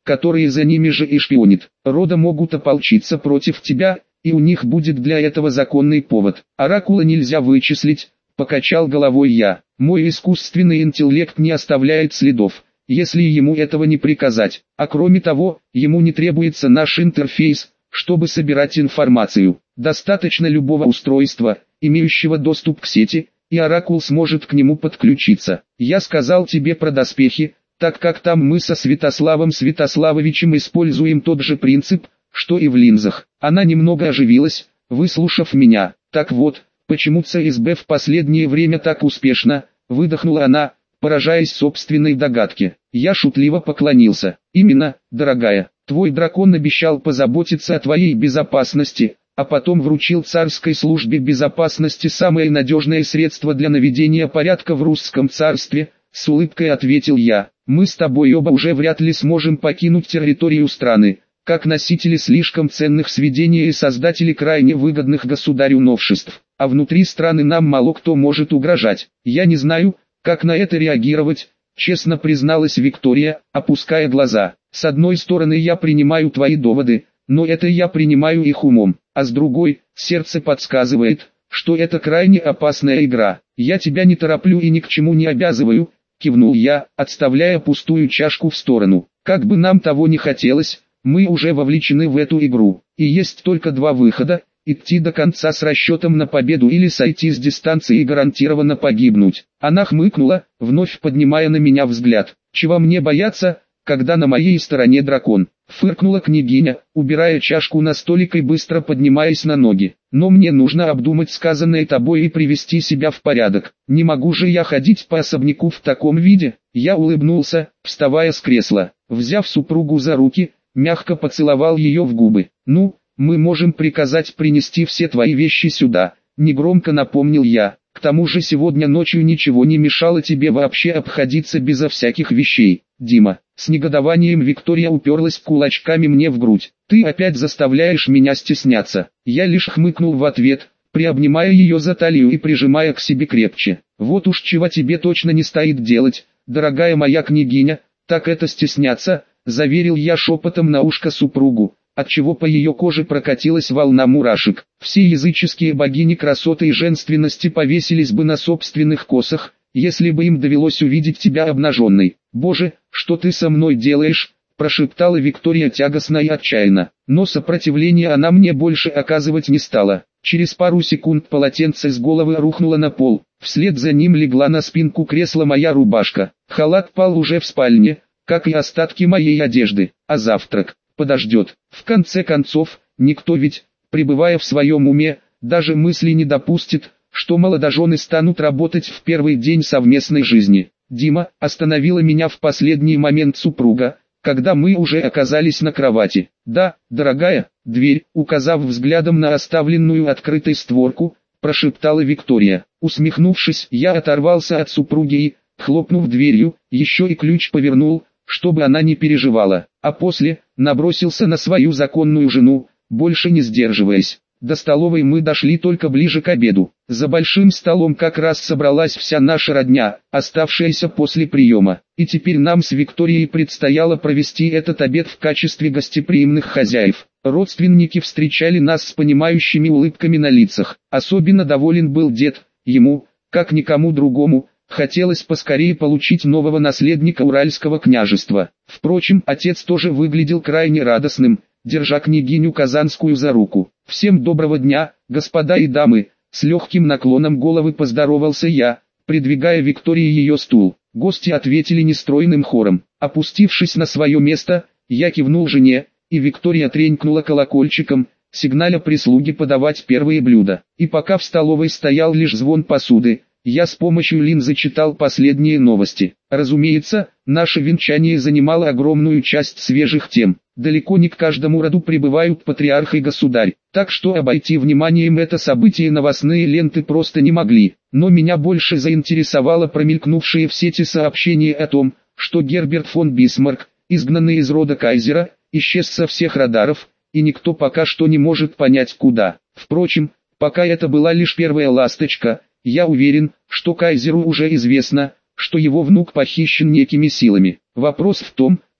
которые за ними же и шпионят. Рода могут ополчиться против тебя, и у них будет для этого законный повод. Оракула нельзя вычислить, покачал головой я. Мой искусственный интеллект не оставляет следов, если ему этого не приказать. А кроме того, ему не требуется наш интерфейс, чтобы собирать информацию. Достаточно любого устройства, имеющего доступ к сети, и Оракул сможет к нему подключиться. Я сказал тебе про доспехи, так как там мы со Святославом Святославовичем используем тот же принцип, что и в линзах. Она немного оживилась, выслушав меня. Так вот, почему ЦСБ в последнее время так успешно, выдохнула она, поражаясь собственной догадке. Я шутливо поклонился. Именно, дорогая, твой дракон обещал позаботиться о твоей безопасности, а потом вручил царской службе безопасности самое надежное средство для наведения порядка в русском царстве, с улыбкой ответил я. Мы с тобой оба уже вряд ли сможем покинуть территорию страны, как носители слишком ценных сведений и создатели крайне выгодных государю новшеств, а внутри страны нам мало кто может угрожать. Я не знаю, как на это реагировать, честно призналась Виктория, опуская глаза. С одной стороны я принимаю твои доводы, но это я принимаю их умом, а с другой, сердце подсказывает, что это крайне опасная игра. Я тебя не тороплю и ни к чему не обязываю, кивнул я, отставляя пустую чашку в сторону. Как бы нам того не хотелось, мы уже вовлечены в эту игру, и есть только два выхода: идти до конца с расчетом на победу или сойти с дистанции и гарантированно погибнуть. Она хмыкнула, вновь поднимая на меня взгляд. Чего мне бояться, когда на моей стороне дракон? Фыркнула княгиня, убирая чашку на столик и быстро поднимаясь на ноги. Но мне нужно обдумать сказанное тобой и привести себя в порядок. Не могу же я ходить по особняку в таком виде. Я улыбнулся, вставая с кресла. Взяв супругу за руки, мягко поцеловал ее в губы. Ну, мы можем приказать принести все твои вещи сюда, негромко напомнил я. К тому же сегодня ночью ничего не мешало тебе вообще обходиться безо всяких вещей, Дима. С негодованием Виктория уперлась кулачками мне в грудь. Ты опять заставляешь меня стесняться. Я лишь хмыкнул в ответ, приобнимая ее за талию и прижимая к себе крепче. Вот уж чего тебе точно не стоит делать, дорогая моя княгиня, так это стесняться, заверил я шепотом на ушко супругу, отчего по ее коже прокатилась волна мурашек. Все языческие богини красоты и женственности повесились бы на собственных косах, если бы им довелось увидеть тебя обнаженной. «Боже, что ты со мной делаешь?» – прошептала Виктория тягостно и отчаянно. Но сопротивления она мне больше оказывать не стала. Через пару секунд полотенце с головы рухнуло на пол, вслед за ним легла на спинку кресла моя рубашка. Халат пал уже в спальне, как и остатки моей одежды, а завтрак подождет. В конце концов, никто ведь, пребывая в своем уме, даже мысли не допустит, что молодожены станут работать в первый день совместной жизни. Дима остановила меня в последний момент супруга, когда мы уже оказались на кровати. Да, дорогая, дверь, указав взглядом на оставленную открытой створку, прошептала Виктория. Усмехнувшись, я оторвался от супруги и, хлопнув дверью, еще и ключ повернул, чтобы она не переживала, а после набросился на свою законную жену, больше не сдерживаясь. До столовой мы дошли только ближе к обеду. За большим столом как раз собралась вся наша родня, оставшаяся после приема. И теперь нам с Викторией предстояло провести этот обед в качестве гостеприимных хозяев. Родственники встречали нас с понимающими улыбками на лицах. Особенно доволен был дед. Ему, как никому другому, хотелось поскорее получить нового наследника Уральского княжества. Впрочем, отец тоже выглядел крайне радостным, держа княгиню Казанскую за руку. «Всем доброго дня, господа и дамы!» С легким наклоном головы поздоровался я, придвигая Виктории ее стул. Гости ответили нестройным хором. Опустившись на свое место, я кивнул жене, и Виктория тренькнула колокольчиком, сигналя прислуги подавать первые блюда. И пока в столовой стоял лишь звон посуды, я с помощью линзы читал последние новости. Разумеется, наше венчание занимало огромную часть свежих тем. Далеко не к каждому роду прибывают патриарх и государь, так что обойти вниманием это событие новостные ленты просто не могли. Но меня больше заинтересовало промелькнувшие в сети сообщения о том, что Герберт фон Бисмарк, изгнанный из рода кайзера, исчез со всех радаров, и никто пока что не может понять куда. Впрочем, пока это была лишь первая ласточка, я уверен, что кайзеру уже известно, что его внук похищен некими силами. Вопрос в том,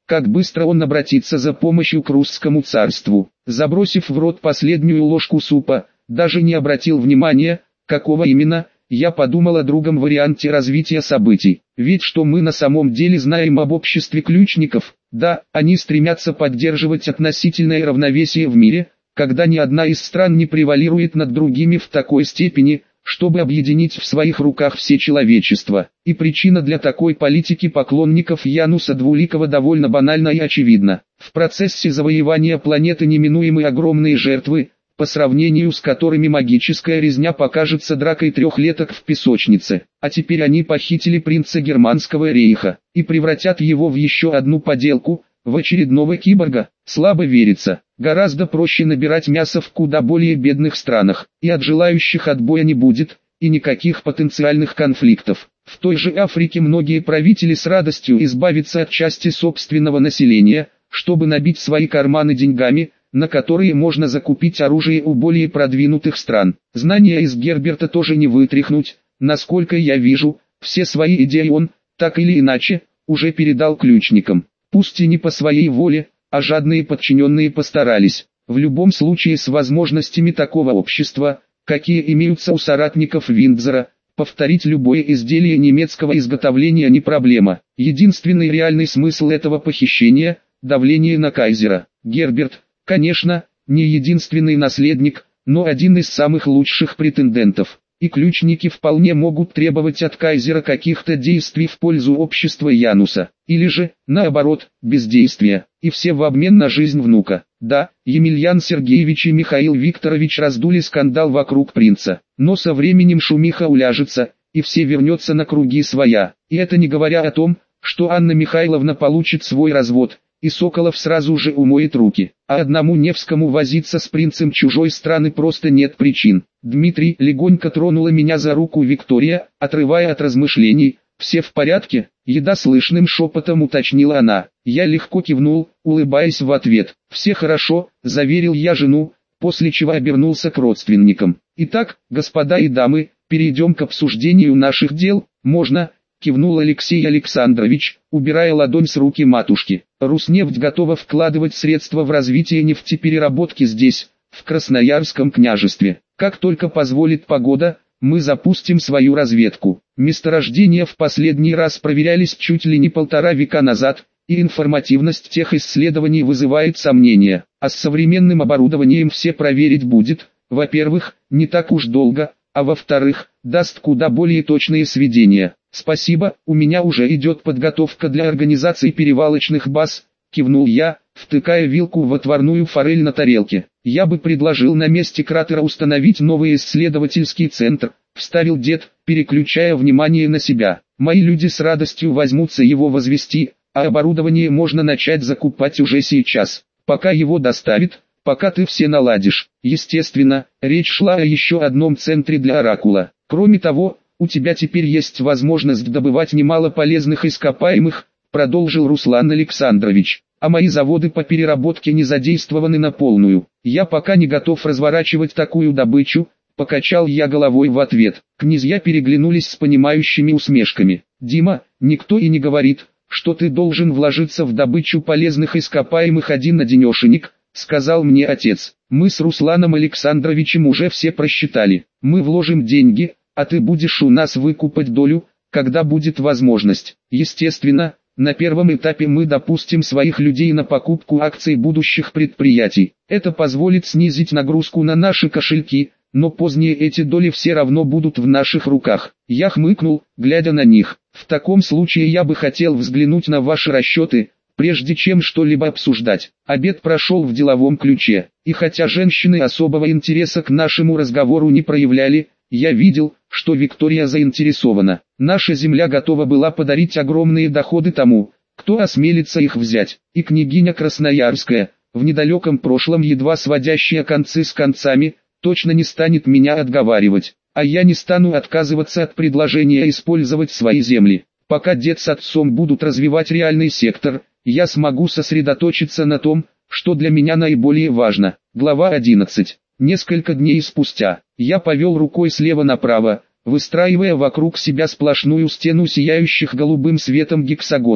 как быстро он обратится за помощью к русскому царству. Забросив в рот последнюю ложку супа, даже не обратил внимания, какого именно, я подумал о другом варианте развития событий. Ведь что мы на самом деле знаем об обществе ключников? Да, они стремятся поддерживать относительное равновесие в мире, когда ни одна из стран не превалирует над другими в такой степени, чтобы объединить в своих руках все человечество. И причина для такой политики поклонников Януса Двуликого довольно банальна и очевидна. В процессе завоевания планеты неминуемы огромные жертвы, по сравнению с которыми магическая резня покажется дракой трехлеток в песочнице. А теперь они похитили принца Германского рейха и превратят его в еще одну поделку, в очередного киборга. Слабо верится. Гораздо проще набирать мясо в куда более бедных странах, и от желающих отбоя не будет, и никаких потенциальных конфликтов. В той же Африке многие правители с радостью избавятся от части собственного населения, чтобы набить свои карманы деньгами, на которые можно закупить оружие у более продвинутых стран. Знания из Герберта тоже не вытряхнуть. Насколько я вижу, все свои идеи он, так или иначе, уже передал ключникам. Пусть и не по своей воле, а жадные подчиненные постарались. В любом случае с возможностями такого общества, какие имеются у соратников Виндзора, повторить любое изделие немецкого изготовления не проблема. Единственный реальный смысл этого похищения – давление на кайзера. Герберт, конечно, не единственный наследник, но один из самых лучших претендентов. И ключники вполне могут требовать от кайзера каких-то действий в пользу общества Януса. Или же, наоборот, бездействия, и все в обмен на жизнь внука. Да, Емельян Сергеевич и Михаил Викторович раздули скандал вокруг принца. Но со временем шумиха уляжется, и все вернется на круги своя. И это не говоря о том, что Анна Михайловна получит свой развод, и Соколов сразу же умоет руки. А одному Невскому возиться с принцем чужой страны просто нет причин. Дмитрий легонько тронула меня за руку Виктория, отрывая от размышлений. «Все в порядке?» — едва слышным шепотом уточнила она. Я легко кивнул, улыбаясь в ответ. «Все хорошо», — заверил я жену, после чего обернулся к родственникам. «Итак, господа и дамы, перейдем к обсуждению наших дел. Можно?» — кивнул Алексей Александрович, убирая ладонь с руки матушки. «Руснефть готова вкладывать средства в развитие нефтепереработки здесь, в Красноярском княжестве. Как только позволит погода, мы запустим свою разведку. Месторождения в последний раз проверялись чуть ли не полтора века назад, и информативность тех исследований вызывает сомнения. А с современным оборудованием все проверить будет, во-первых, не так уж долго, а во-вторых, даст куда более точные сведения. Спасибо, у меня уже идет подготовка для организации перевалочных баз», — кивнул я, втыкая вилку в отварную форель на тарелке. «Я бы предложил на месте кратера установить новый исследовательский центр», — вставил дед, переключая внимание на себя. «Мои люди с радостью возьмутся его возвести, а оборудование можно начать закупать уже сейчас. Пока его доставят, пока ты все наладишь». Естественно, речь шла о еще одном центре для Оракула. «Кроме того, у тебя теперь есть возможность добывать немало полезных ископаемых», — продолжил Руслан Александрович. «А мои заводы по переработке не задействованы на полную. Я пока не готов разворачивать такую добычу», — покачал я головой в ответ. Князья переглянулись с понимающими усмешками. «Дима, никто и не говорит, что ты должен вложиться в добычу полезных ископаемых один-одинешенек», — сказал мне отец. «Мы с Русланом Александровичем уже все просчитали. Мы вложим деньги, а ты будешь у нас выкупать долю, когда будет возможность. Естественно, на первом этапе мы допустим своих людей на покупку акций будущих предприятий. Это позволит снизить нагрузку на наши кошельки, но позднее эти доли все равно будут в наших руках». Я хмыкнул, глядя на них. «В таком случае я бы хотел взглянуть на ваши расчеты, прежде чем что-либо обсуждать». Обед прошел в деловом ключе, и хотя женщины особого интереса к нашему разговору не проявляли, я видел, что Виктория заинтересована. Наша земля готова была подарить огромные доходы тому, кто осмелится их взять. И княгиня Красноярская, в недалеком прошлом едва сводящая концы с концами, точно не станет меня отговаривать. А я не стану отказываться от предложения использовать свои земли. Пока дед с отцом будут развивать реальный сектор, я смогу сосредоточиться на том, что для меня наиболее важно. Глава одиннадцать. Несколько дней спустя, я повел рукой слева направо, выстраивая вокруг себя сплошную стену сияющих голубым светом гексагонов.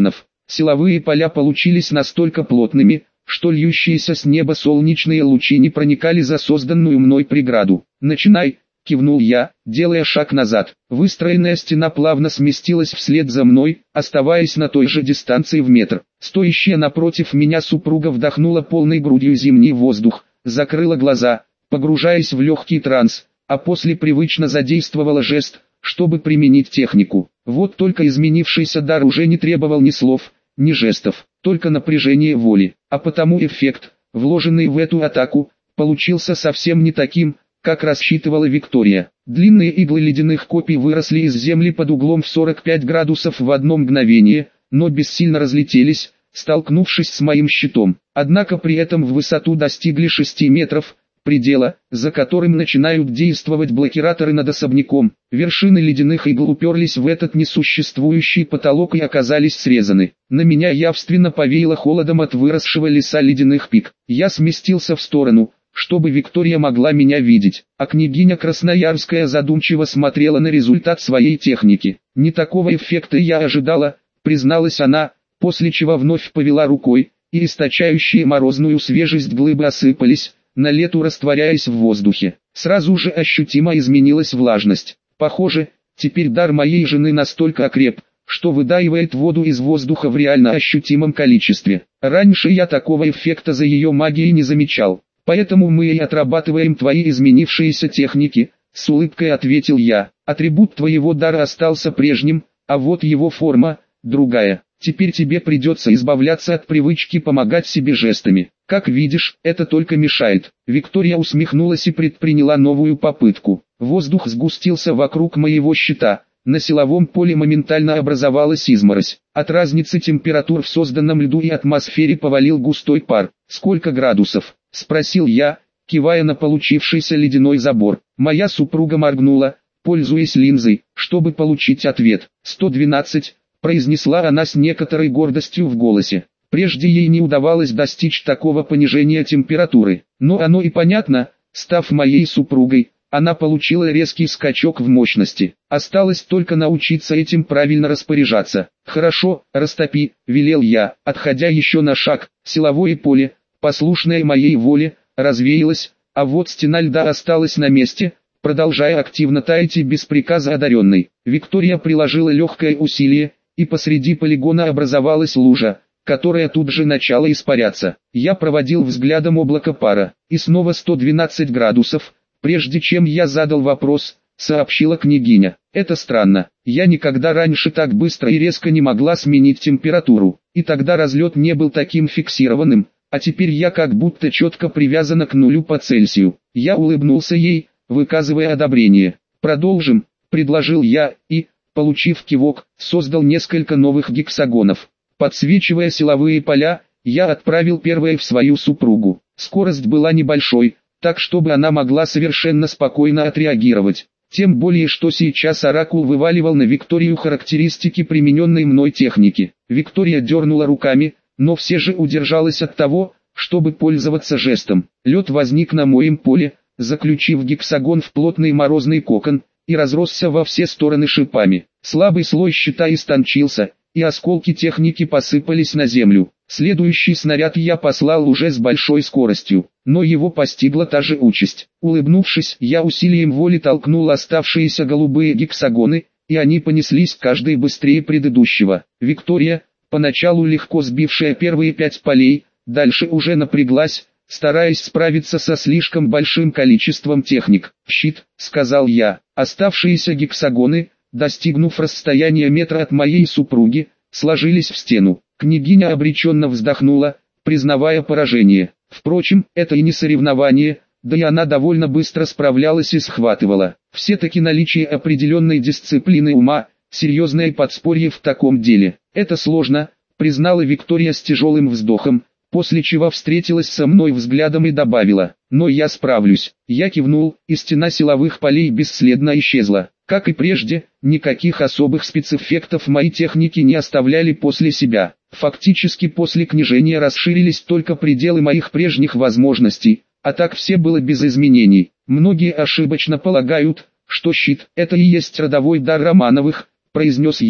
Силовые поля получились настолько плотными, что льющиеся с неба солнечные лучи не проникали за созданную мной преграду. «Начинай!» — кивнул я, делая шаг назад. Выстроенная стена плавно сместилась вслед за мной, оставаясь на той же дистанции в метр. Стоящая напротив меня супруга вдохнула полной грудью зимний воздух, закрыла глаза, погружаясь в легкий транс, а после привычно задействовала жест, чтобы применить технику. Вот только изменившийся дар уже не требовал ни слов, ни жестов, только напряжение воли, а потому эффект, вложенный в эту атаку, получился совсем не таким, как рассчитывала Виктория. Длинные иглы ледяных копий выросли из земли под углом в сорок пять градусов в одно мгновение, но бессильно разлетелись, столкнувшись с моим щитом. Однако при этом в высоту достигли шести метров, предела, за которым начинают действовать блокираторы над особняком. Вершины ледяных игл уперлись в этот несуществующий потолок и оказались срезаны. На меня явственно повеяло холодом от выросшего леса ледяных пик. Я сместился в сторону, чтобы Виктория могла меня видеть, а княгиня Красноярская задумчиво смотрела на результат своей техники. «Не такого эффекта я ожидала», призналась она, после чего вновь повела рукой, и источающие морозную свежесть глыбы осыпались, на лету растворяясь в воздухе. Сразу же ощутимо изменилась влажность. Похоже, теперь дар моей жены настолько окреп, что выдаивает воду из воздуха в реально ощутимом количестве. Раньше я такого эффекта за ее магией не замечал. «Поэтому мы и отрабатываем твои изменившиеся техники», — с улыбкой ответил я. «Атрибут твоего дара остался прежним, а вот его форма — другая. Теперь тебе придется избавляться от привычки помогать себе жестами. Как видишь, это только мешает». Виктория усмехнулась и предприняла новую попытку. Воздух сгустился вокруг моего щита. На силовом поле моментально образовалась изморозь. От разницы температур в созданном льду и атмосфере повалил густой пар. «Сколько градусов?» — спросил я, кивая на получившийся ледяной забор. Моя супруга моргнула, пользуясь линзой, чтобы получить ответ. «сто двенадцать», — произнесла она с некоторой гордостью в голосе. Прежде ей не удавалось достичь такого понижения температуры. Но оно и понятно, став моей супругой, она получила резкий скачок в мощности. Осталось только научиться этим правильно распоряжаться. «Хорошо, растопи», — велел я, отходя еще на шаг. Силовое поле, послушное моей воле, развеялось, а вот стена льда осталась на месте, продолжая активно таять и без приказа одаренной. Виктория приложила легкое усилие, и посреди полигона образовалась лужа, которая тут же начала испаряться. Я проводил взглядом облако пара, и снова сто двенадцать градусов. «Прежде чем я задал вопрос», — сообщила княгиня. «Это странно. Я никогда раньше так быстро и резко не могла сменить температуру, и тогда разлет не был таким фиксированным, а теперь я как будто четко привязана к нулю по Цельсию». Я улыбнулся ей, выказывая одобрение. «Продолжим», — предложил я, и, получив кивок, создал несколько новых гексагонов. Подсвечивая силовые поля, я отправил первое в свою супругу. Скорость была небольшой, так чтобы она могла совершенно спокойно отреагировать. Тем более, что сейчас Оракул вываливал на Викторию характеристики примененной мной техники. Виктория дернула руками, но все же удержалась от того, чтобы пользоваться жестом. Лед возник на моем поле, заключив гексагон в плотный морозный кокон, и разросся во все стороны шипами. Слабый слой щита истончился, и осколки техники посыпались на землю. Следующий снаряд я послал уже с большой скоростью, но его постигла та же участь. Улыбнувшись, я усилием воли толкнул оставшиеся голубые гексагоны, и они понеслись каждый быстрее предыдущего. Виктория, поначалу легко сбившая первые пять полей, дальше уже напряглась, стараясь справиться со слишком большим количеством техник. «Щит», — сказал я. Оставшиеся гексагоны, достигнув расстояния метра от моей супруги, сложились в стену. Княгиня обреченно вздохнула, признавая поражение. Впрочем, это и не соревнование, да и она довольно быстро справлялась и схватывала. Все-таки наличие определенной дисциплины ума, серьезное подспорье в таком деле. «Это сложно», признала Виктория с тяжелым вздохом, после чего встретилась со мной взглядом и добавила: «Но я справлюсь». Я кивнул, и стена силовых полей бесследно исчезла. Как и прежде, никаких особых спецэффектов мои техники не оставляли после себя. Фактически после княжения расширились только пределы моих прежних возможностей, а так все было без изменений. Многие ошибочно полагают, что щит – это и есть родовой дар Романовых, произнес я,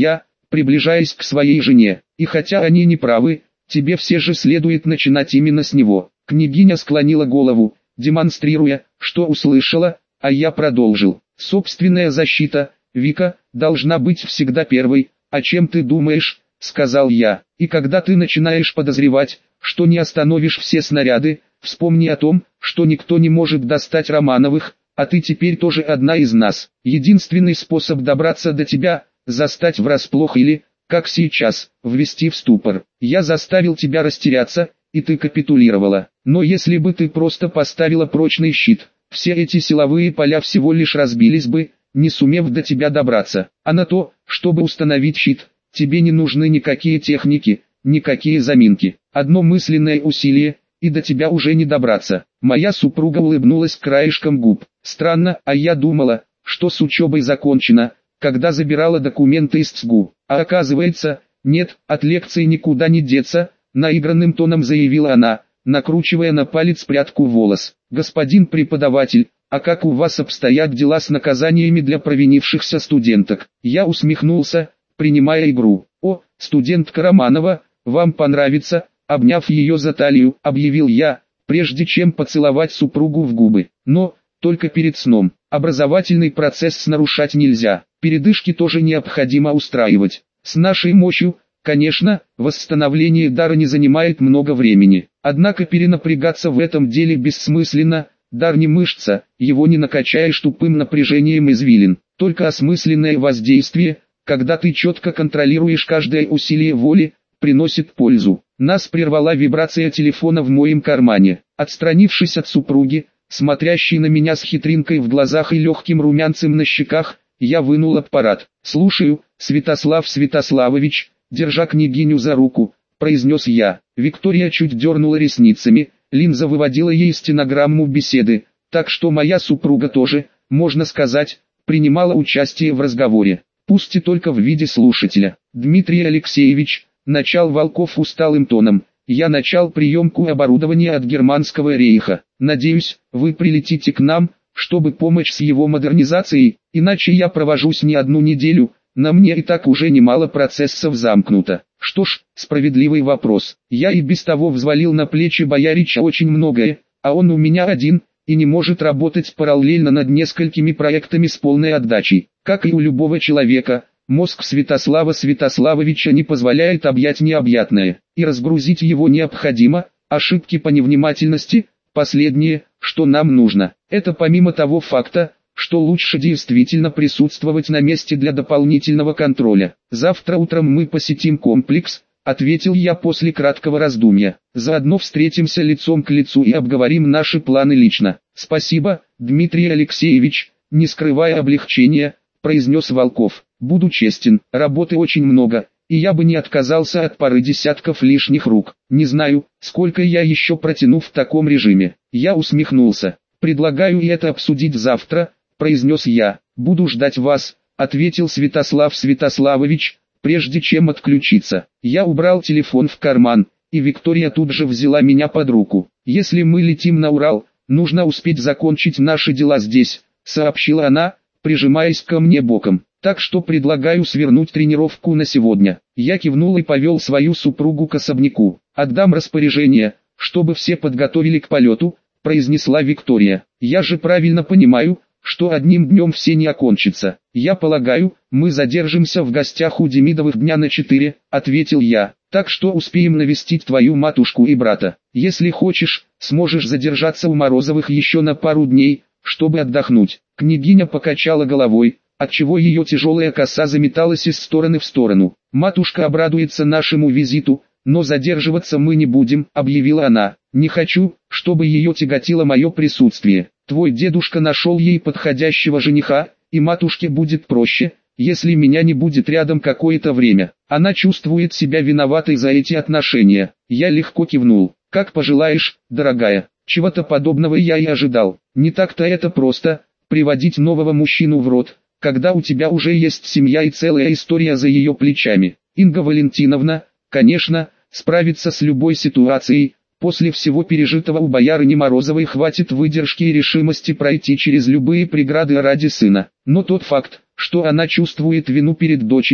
приближаясь к своей жене. И хотя они не правы, тебе все же следует начинать именно с него. Княгиня склонила голову, демонстрируя, что услышала, а я продолжил. Собственная защита, Вика, должна быть всегда первой. О чем ты думаешь, сказал я. И когда ты начинаешь подозревать, что не остановишь все снаряды, вспомни о том, что никто не может достать Романовых, а ты теперь тоже одна из нас. Единственный способ добраться до тебя – застать врасплох или, как сейчас, ввести в ступор. Я заставил тебя растеряться, и ты капитулировала. Но если бы ты просто поставила прочный щит, все эти силовые поля всего лишь разбились бы, не сумев до тебя добраться. А на то, чтобы установить щит, тебе не нужны никакие техники, никакие заминки. Одно мысленное усилие, и до тебя уже не добраться. Моя супруга улыбнулась краешком губ. Странно, а я думала, что с учебой закончено, когда забирала документы из ЦГУ. А оказывается, нет, от лекции никуда не деться, наигранным тоном заявила она, накручивая на палец прядку волос. Господин преподаватель, а как у вас обстоят дела с наказаниями для провинившихся студенток? Я усмехнулся, принимая игру. О, студентка Романова, вам понравится, обняв ее за талию, объявил я, прежде чем поцеловать супругу в губы. Но, только перед сном. Образовательный процесс нарушать нельзя, передышки тоже необходимо устраивать. С нашей мощью, конечно, восстановление дара не занимает много времени. Однако перенапрягаться в этом деле бессмысленно, дар не мышца, его не накачаешь тупым напряжением извилин. Только осмысленное воздействие, когда ты четко контролируешь каждое усилие воли, приносит пользу. Нас прервала вибрация телефона в моем кармане. Отстранившись от супруги, смотрящей на меня с хитринкой в глазах и легким румянцем на щеках, я вынул аппарат. «Слушаю, Святослав Святославович», держа княгиню за руку, произнес я. Виктория чуть дернула ресницами, линза выводила ей стенограмму беседы, так что моя супруга тоже, можно сказать, принимала участие в разговоре, пусть и только в виде слушателя. «Дмитрий Алексеевич», начал Волков усталым тоном, «я начал приемку оборудования от Германского рейха. Надеюсь, вы прилетите к нам, чтобы помочь с его модернизацией, иначе я провожусь не одну неделю, на мне и так уже немало процессов замкнуто». Что ж, справедливый вопрос. Я и без того взвалил на плечи боярича очень многое, а он у меня один, и не может работать параллельно над несколькими проектами с полной отдачей. Как и у любого человека, мозг Святослава Святославовича не позволяет объять необъятное, и разгрузить его необходимо. Ошибки по невнимательности – последнее, что нам нужно. Это помимо того факта, что лучше действительно присутствовать на месте для дополнительного контроля. «Завтра утром мы посетим комплекс», — ответил я после краткого раздумья. «Заодно встретимся лицом к лицу и обговорим наши планы лично». «Спасибо, Дмитрий Алексеевич», — не скрывая облегчения, произнес Волков. «Буду честен, работы очень много, и я бы не отказался от пары десятков лишних рук. Не знаю, сколько я еще протяну в таком режиме». Я усмехнулся. «Предлагаю и это обсудить завтра», — произнес я. «Буду ждать вас», — ответил Святослав Святославович, прежде чем отключиться. Я убрал телефон в карман, и Виктория тут же взяла меня под руку. «Если мы летим на Урал, нужно успеть закончить наши дела здесь», — сообщила она, прижимаясь ко мне боком. «Так что предлагаю свернуть тренировку на сегодня». Я кивнул и повел свою супругу к особняку. «Отдам распоряжение, чтобы все подготовили к полету», — произнесла Виктория. «Я же правильно понимаю, что одним днем все не окончится». «Я полагаю, мы задержимся в гостях у Демидовых дня на четыре», — ответил я. «Так что успеем навестить твою матушку и брата. Если хочешь, сможешь задержаться у Морозовых еще на пару дней, чтобы отдохнуть». Княгиня покачала головой, отчего ее тяжелая коса заметалась из стороны в сторону. «Матушка обрадуется нашему визиту, но задерживаться мы не будем», — объявила она. «Не хочу, чтобы ее тяготило мое присутствие. Твой дедушка нашел ей подходящего жениха, и матушке будет проще, если меня не будет рядом какое-то время. Она чувствует себя виноватой за эти отношения». Я легко кивнул. «Как пожелаешь, дорогая». Чего-то подобного я и ожидал. Не так-то это просто, приводить нового мужчину в род, когда у тебя уже есть семья и целая история за ее плечами. Инга Валентиновна, конечно, справится с любой ситуацией. После всего пережитого у боярыни Морозовой хватит выдержки и решимости пройти через любые преграды ради сына. Но тот факт, что она чувствует вину перед дочерью,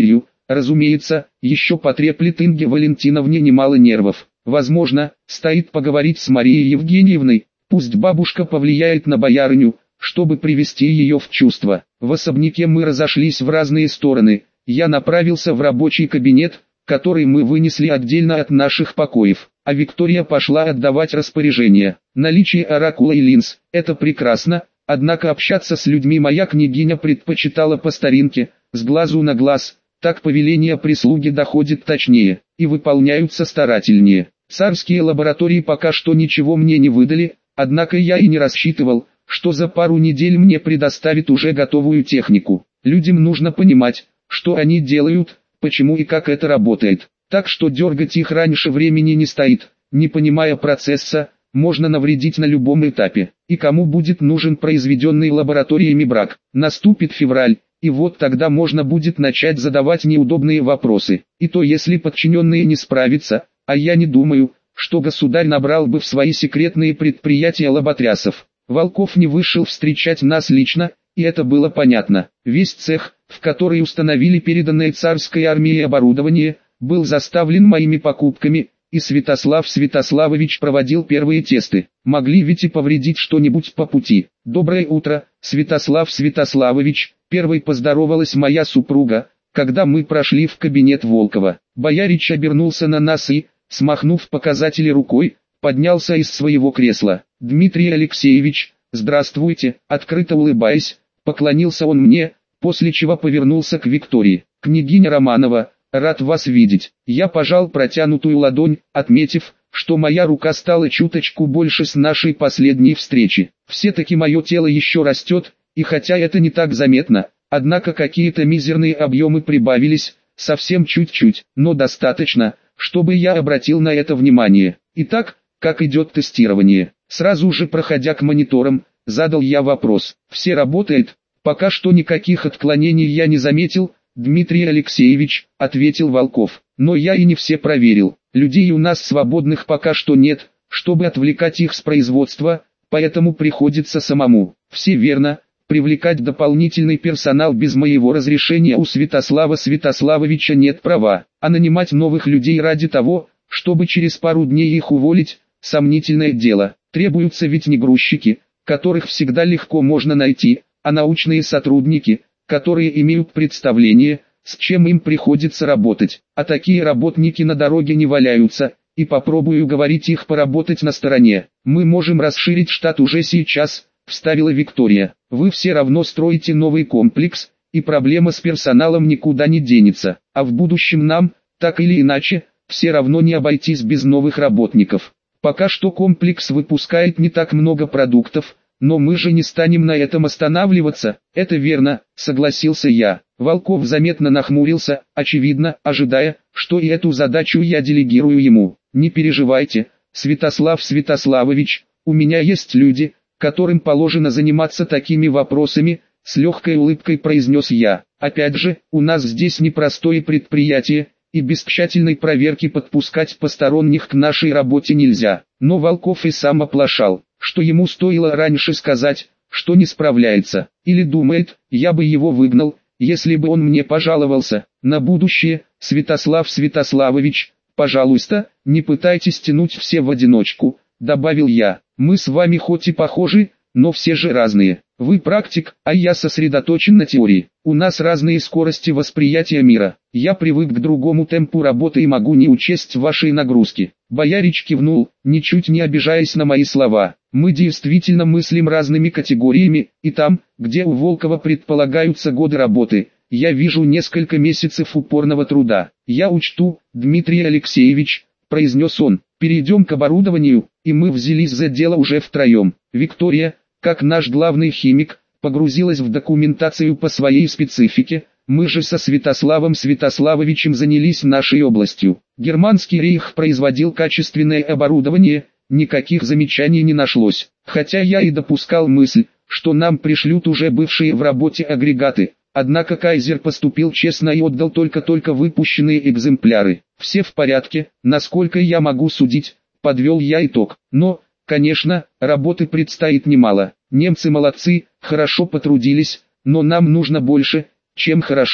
разумеется, еще потреплет Инге Валентиновне немало нервов. Возможно, стоит поговорить с Марией Евгеньевной, пусть бабушка повлияет на боярыню, чтобы привести ее в чувство. В особняке мы разошлись в разные стороны. Я направился в рабочий кабинет, который мы вынесли отдельно от наших покоев, а Виктория пошла отдавать распоряжения. Наличие оракула и линз – это прекрасно, однако общаться с людьми моя княгиня предпочитала по старинке, с глазу на глаз, так повеления прислуги доходят точнее и выполняются старательнее. Царские лаборатории пока что ничего мне не выдали, однако я и не рассчитывал, что за пару недель мне предоставят уже готовую технику. Людям нужно понимать, что они делают, почему и как это работает. Так что дергать их раньше времени не стоит. Не понимая процесса, можно навредить на любом этапе. И кому будет нужен произведенный лабораториями брак? Наступит февраль, и вот тогда можно будет начать задавать неудобные вопросы. И то если подчиненные не справятся, а я не думаю, что государь набрал бы в свои секретные предприятия лоботрясов. Волков не вышел встречать нас лично, и это было понятно. Весь цех, в который установили переданное царской армией оборудование, был заставлен моими покупками, и Святослав Святославович проводил первые тесты. Могли ведь и повредить что-нибудь по пути. «Доброе утро, Святослав Святославович», первой поздоровалась моя супруга, когда мы прошли в кабинет Волкова. Боярич обернулся на нас и, смахнув показатели рукой, поднялся из своего кресла. «Дмитрий Алексеевич, здравствуйте», открыто улыбаясь, поклонился он мне, после чего повернулся к Виктории. «Княгиня Романова, рад вас видеть». Я пожал протянутую ладонь, отметив, что моя рука стала чуточку больше с нашей последней встречи. Все-таки мое тело еще растет, и хотя это не так заметно, однако какие-то мизерные объемы прибавились, совсем чуть-чуть, но достаточно, чтобы я обратил на это внимание. Итак, как идет тестирование? Сразу же проходя к мониторам, задал я вопрос. Все работает? Пока что никаких отклонений я не заметил, Дмитрий Алексеевич, ответил Волков. Но я и не все проверил. Людей у нас свободных пока что нет, чтобы отвлекать их с производства, поэтому приходится самому. Все верно. Привлекать дополнительный персонал без моего разрешения у Святослава Святославовича нет права, а нанимать новых людей ради того, чтобы через пару дней их уволить, сомнительное дело. Требуются ведь не грузчики, которых всегда легко можно найти, а научные сотрудники, которые имеют представление, с чем им приходится работать. А такие работники на дороге не валяются, и попробую уговорить их поработать на стороне. Мы можем расширить штат уже сейчас, вставила Виктория. Вы все равно строите новый комплекс, и проблема с персоналом никуда не денется. А в будущем нам, так или иначе, все равно не обойтись без новых работников. Пока что комплекс выпускает не так много продуктов, но мы же не станем на этом останавливаться. Это верно, согласился я. Волков заметно нахмурился, очевидно, ожидая, что и эту задачу я делегирую ему. Не переживайте, Святослав Святославович, у меня есть люди, которым положено заниматься такими вопросами, с легкой улыбкой произнес я. Опять же, у нас здесь непростое предприятие, и без тщательной проверки подпускать посторонних к нашей работе нельзя. Но Волков и сам оплошал, что ему стоило раньше сказать, что не справляется, или думает, я бы его выгнал, если бы он мне пожаловался. На будущее, Святослав Святославович, пожалуйста, не пытайтесь тянуть все в одиночку, добавил я. Мы с вами хоть и похожи, но все же разные. Вы практик, а я сосредоточен на теории. У нас разные скорости восприятия мира. Я привык к другому темпу работы и могу не учесть ваши нагрузки. Боярич кивнул, ничуть не обижаясь на мои слова. Мы действительно мыслим разными категориями, и там, где у Волкова предполагаются годы работы, я вижу несколько месяцев упорного труда. Я учту, Дмитрий Алексеевич, произнес он. Перейдем к оборудованию, и мы взялись за дело уже втроем. Виктория, как наш главный химик, погрузилась в документацию по своей специфике, мы же со Святославом Святославовичем занялись нашей областью. Германский рейх производил качественное оборудование, никаких замечаний не нашлось, хотя я и допускал мысль, что нам пришлют уже бывшие в работе агрегаты, однако Кайзер поступил честно и отдал только-только выпущенные экземпляры. Все в порядке, насколько я могу судить, подвел я итог, но... Конечно, работы предстоит немало. Немцы молодцы, хорошо потрудились, но нам нужно больше, чем хорошо.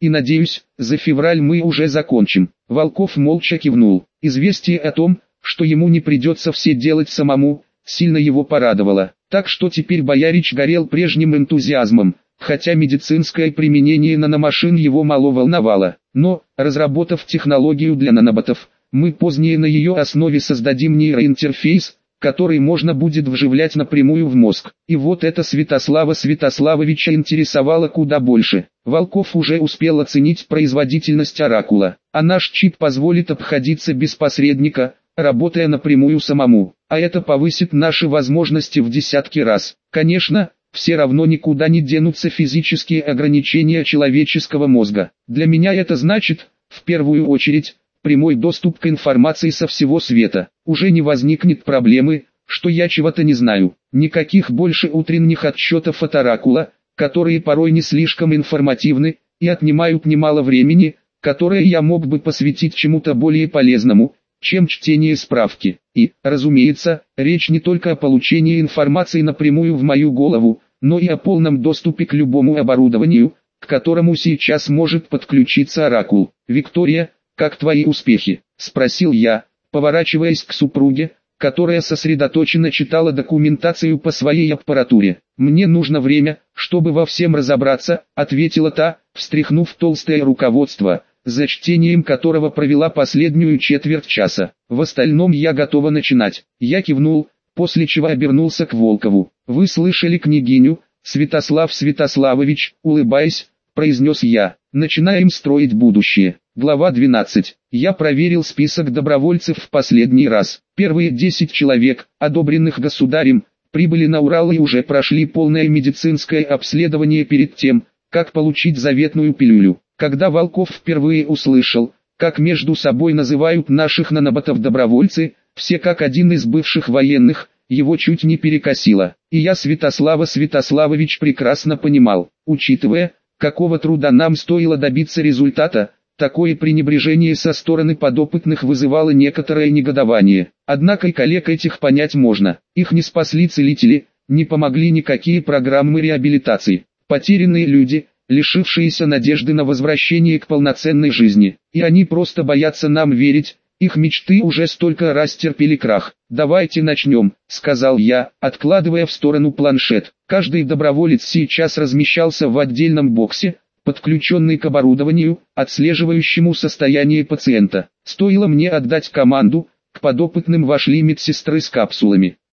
и надеюсь, за февраль мы уже закончим. Волков молча кивнул. Известие о том, что ему не придется все делать самому, сильно его порадовало. Так что теперь Боярич горел прежним энтузиазмом, хотя медицинское применение наномашин его мало волновало. Но, разработав технологию для наноботов, мы позднее на ее основе создадим нейроинтерфейс, который можно будет вживлять напрямую в мозг. И вот это Святослава Святославовича интересовало куда больше. Волков уже успел оценить производительность оракула, а наш чип позволит обходиться без посредника, работая напрямую самому, а это повысит наши возможности в десятки раз. Конечно, все равно никуда не денутся физические ограничения человеческого мозга. Для меня это значит, в первую очередь, прямой доступ к информации со всего света. Уже не возникнет проблемы, что я чего-то не знаю. Никаких больше утренних отчетов от оракула, которые порой не слишком информативны и отнимают немало времени, которое я мог бы посвятить чему-то более полезному, чем чтение справки. И, разумеется, речь не только о получении информации напрямую в мою голову, но и о полном доступе к любому оборудованию, к которому сейчас может подключиться оракул. «Виктория, как твои успехи?» – спросил я, поворачиваясь к супруге, которая сосредоточенно читала документацию по своей аппаратуре. «Мне нужно время, чтобы во всем разобраться», – ответила та, встряхнув толстое руководство, за чтением которого провела последнюю четверть часа. «В остальном я готова начинать». Я кивнул, после чего обернулся к Волкову. «Вы слышали княгиню, Святослав Святославович?» – улыбаясь, произнес я. «Начинаем строить будущее». Глава двенадцать. Я проверил список добровольцев в последний раз. Первые десять человек, одобренных государем, прибыли на Урал и уже прошли полное медицинское обследование перед тем, как получить заветную пилюлю. Когда Волков впервые услышал, как между собой называют наших наноботов добровольцы, все как один из бывших военных, его чуть не перекосило. И я Святослава Святославович прекрасно понимал, учитывая, какого труда нам стоило добиться результата, такое пренебрежение со стороны подопытных вызывало некоторое негодование. Однако и коллег этих понять можно. Их не спасли целители, не помогли никакие программы реабилитации. Потерянные люди, лишившиеся надежды на возвращение к полноценной жизни. И они просто боятся нам верить, их мечты уже столько раз терпели крах. «Давайте начнем», — сказал я, откладывая в сторону планшет. Каждый доброволец сейчас размещался в отдельном боксе, подключенный к оборудованию, отслеживающему состояние пациента. Стоило мне отдать команду, к подопытным вошли медсестры с капсулами.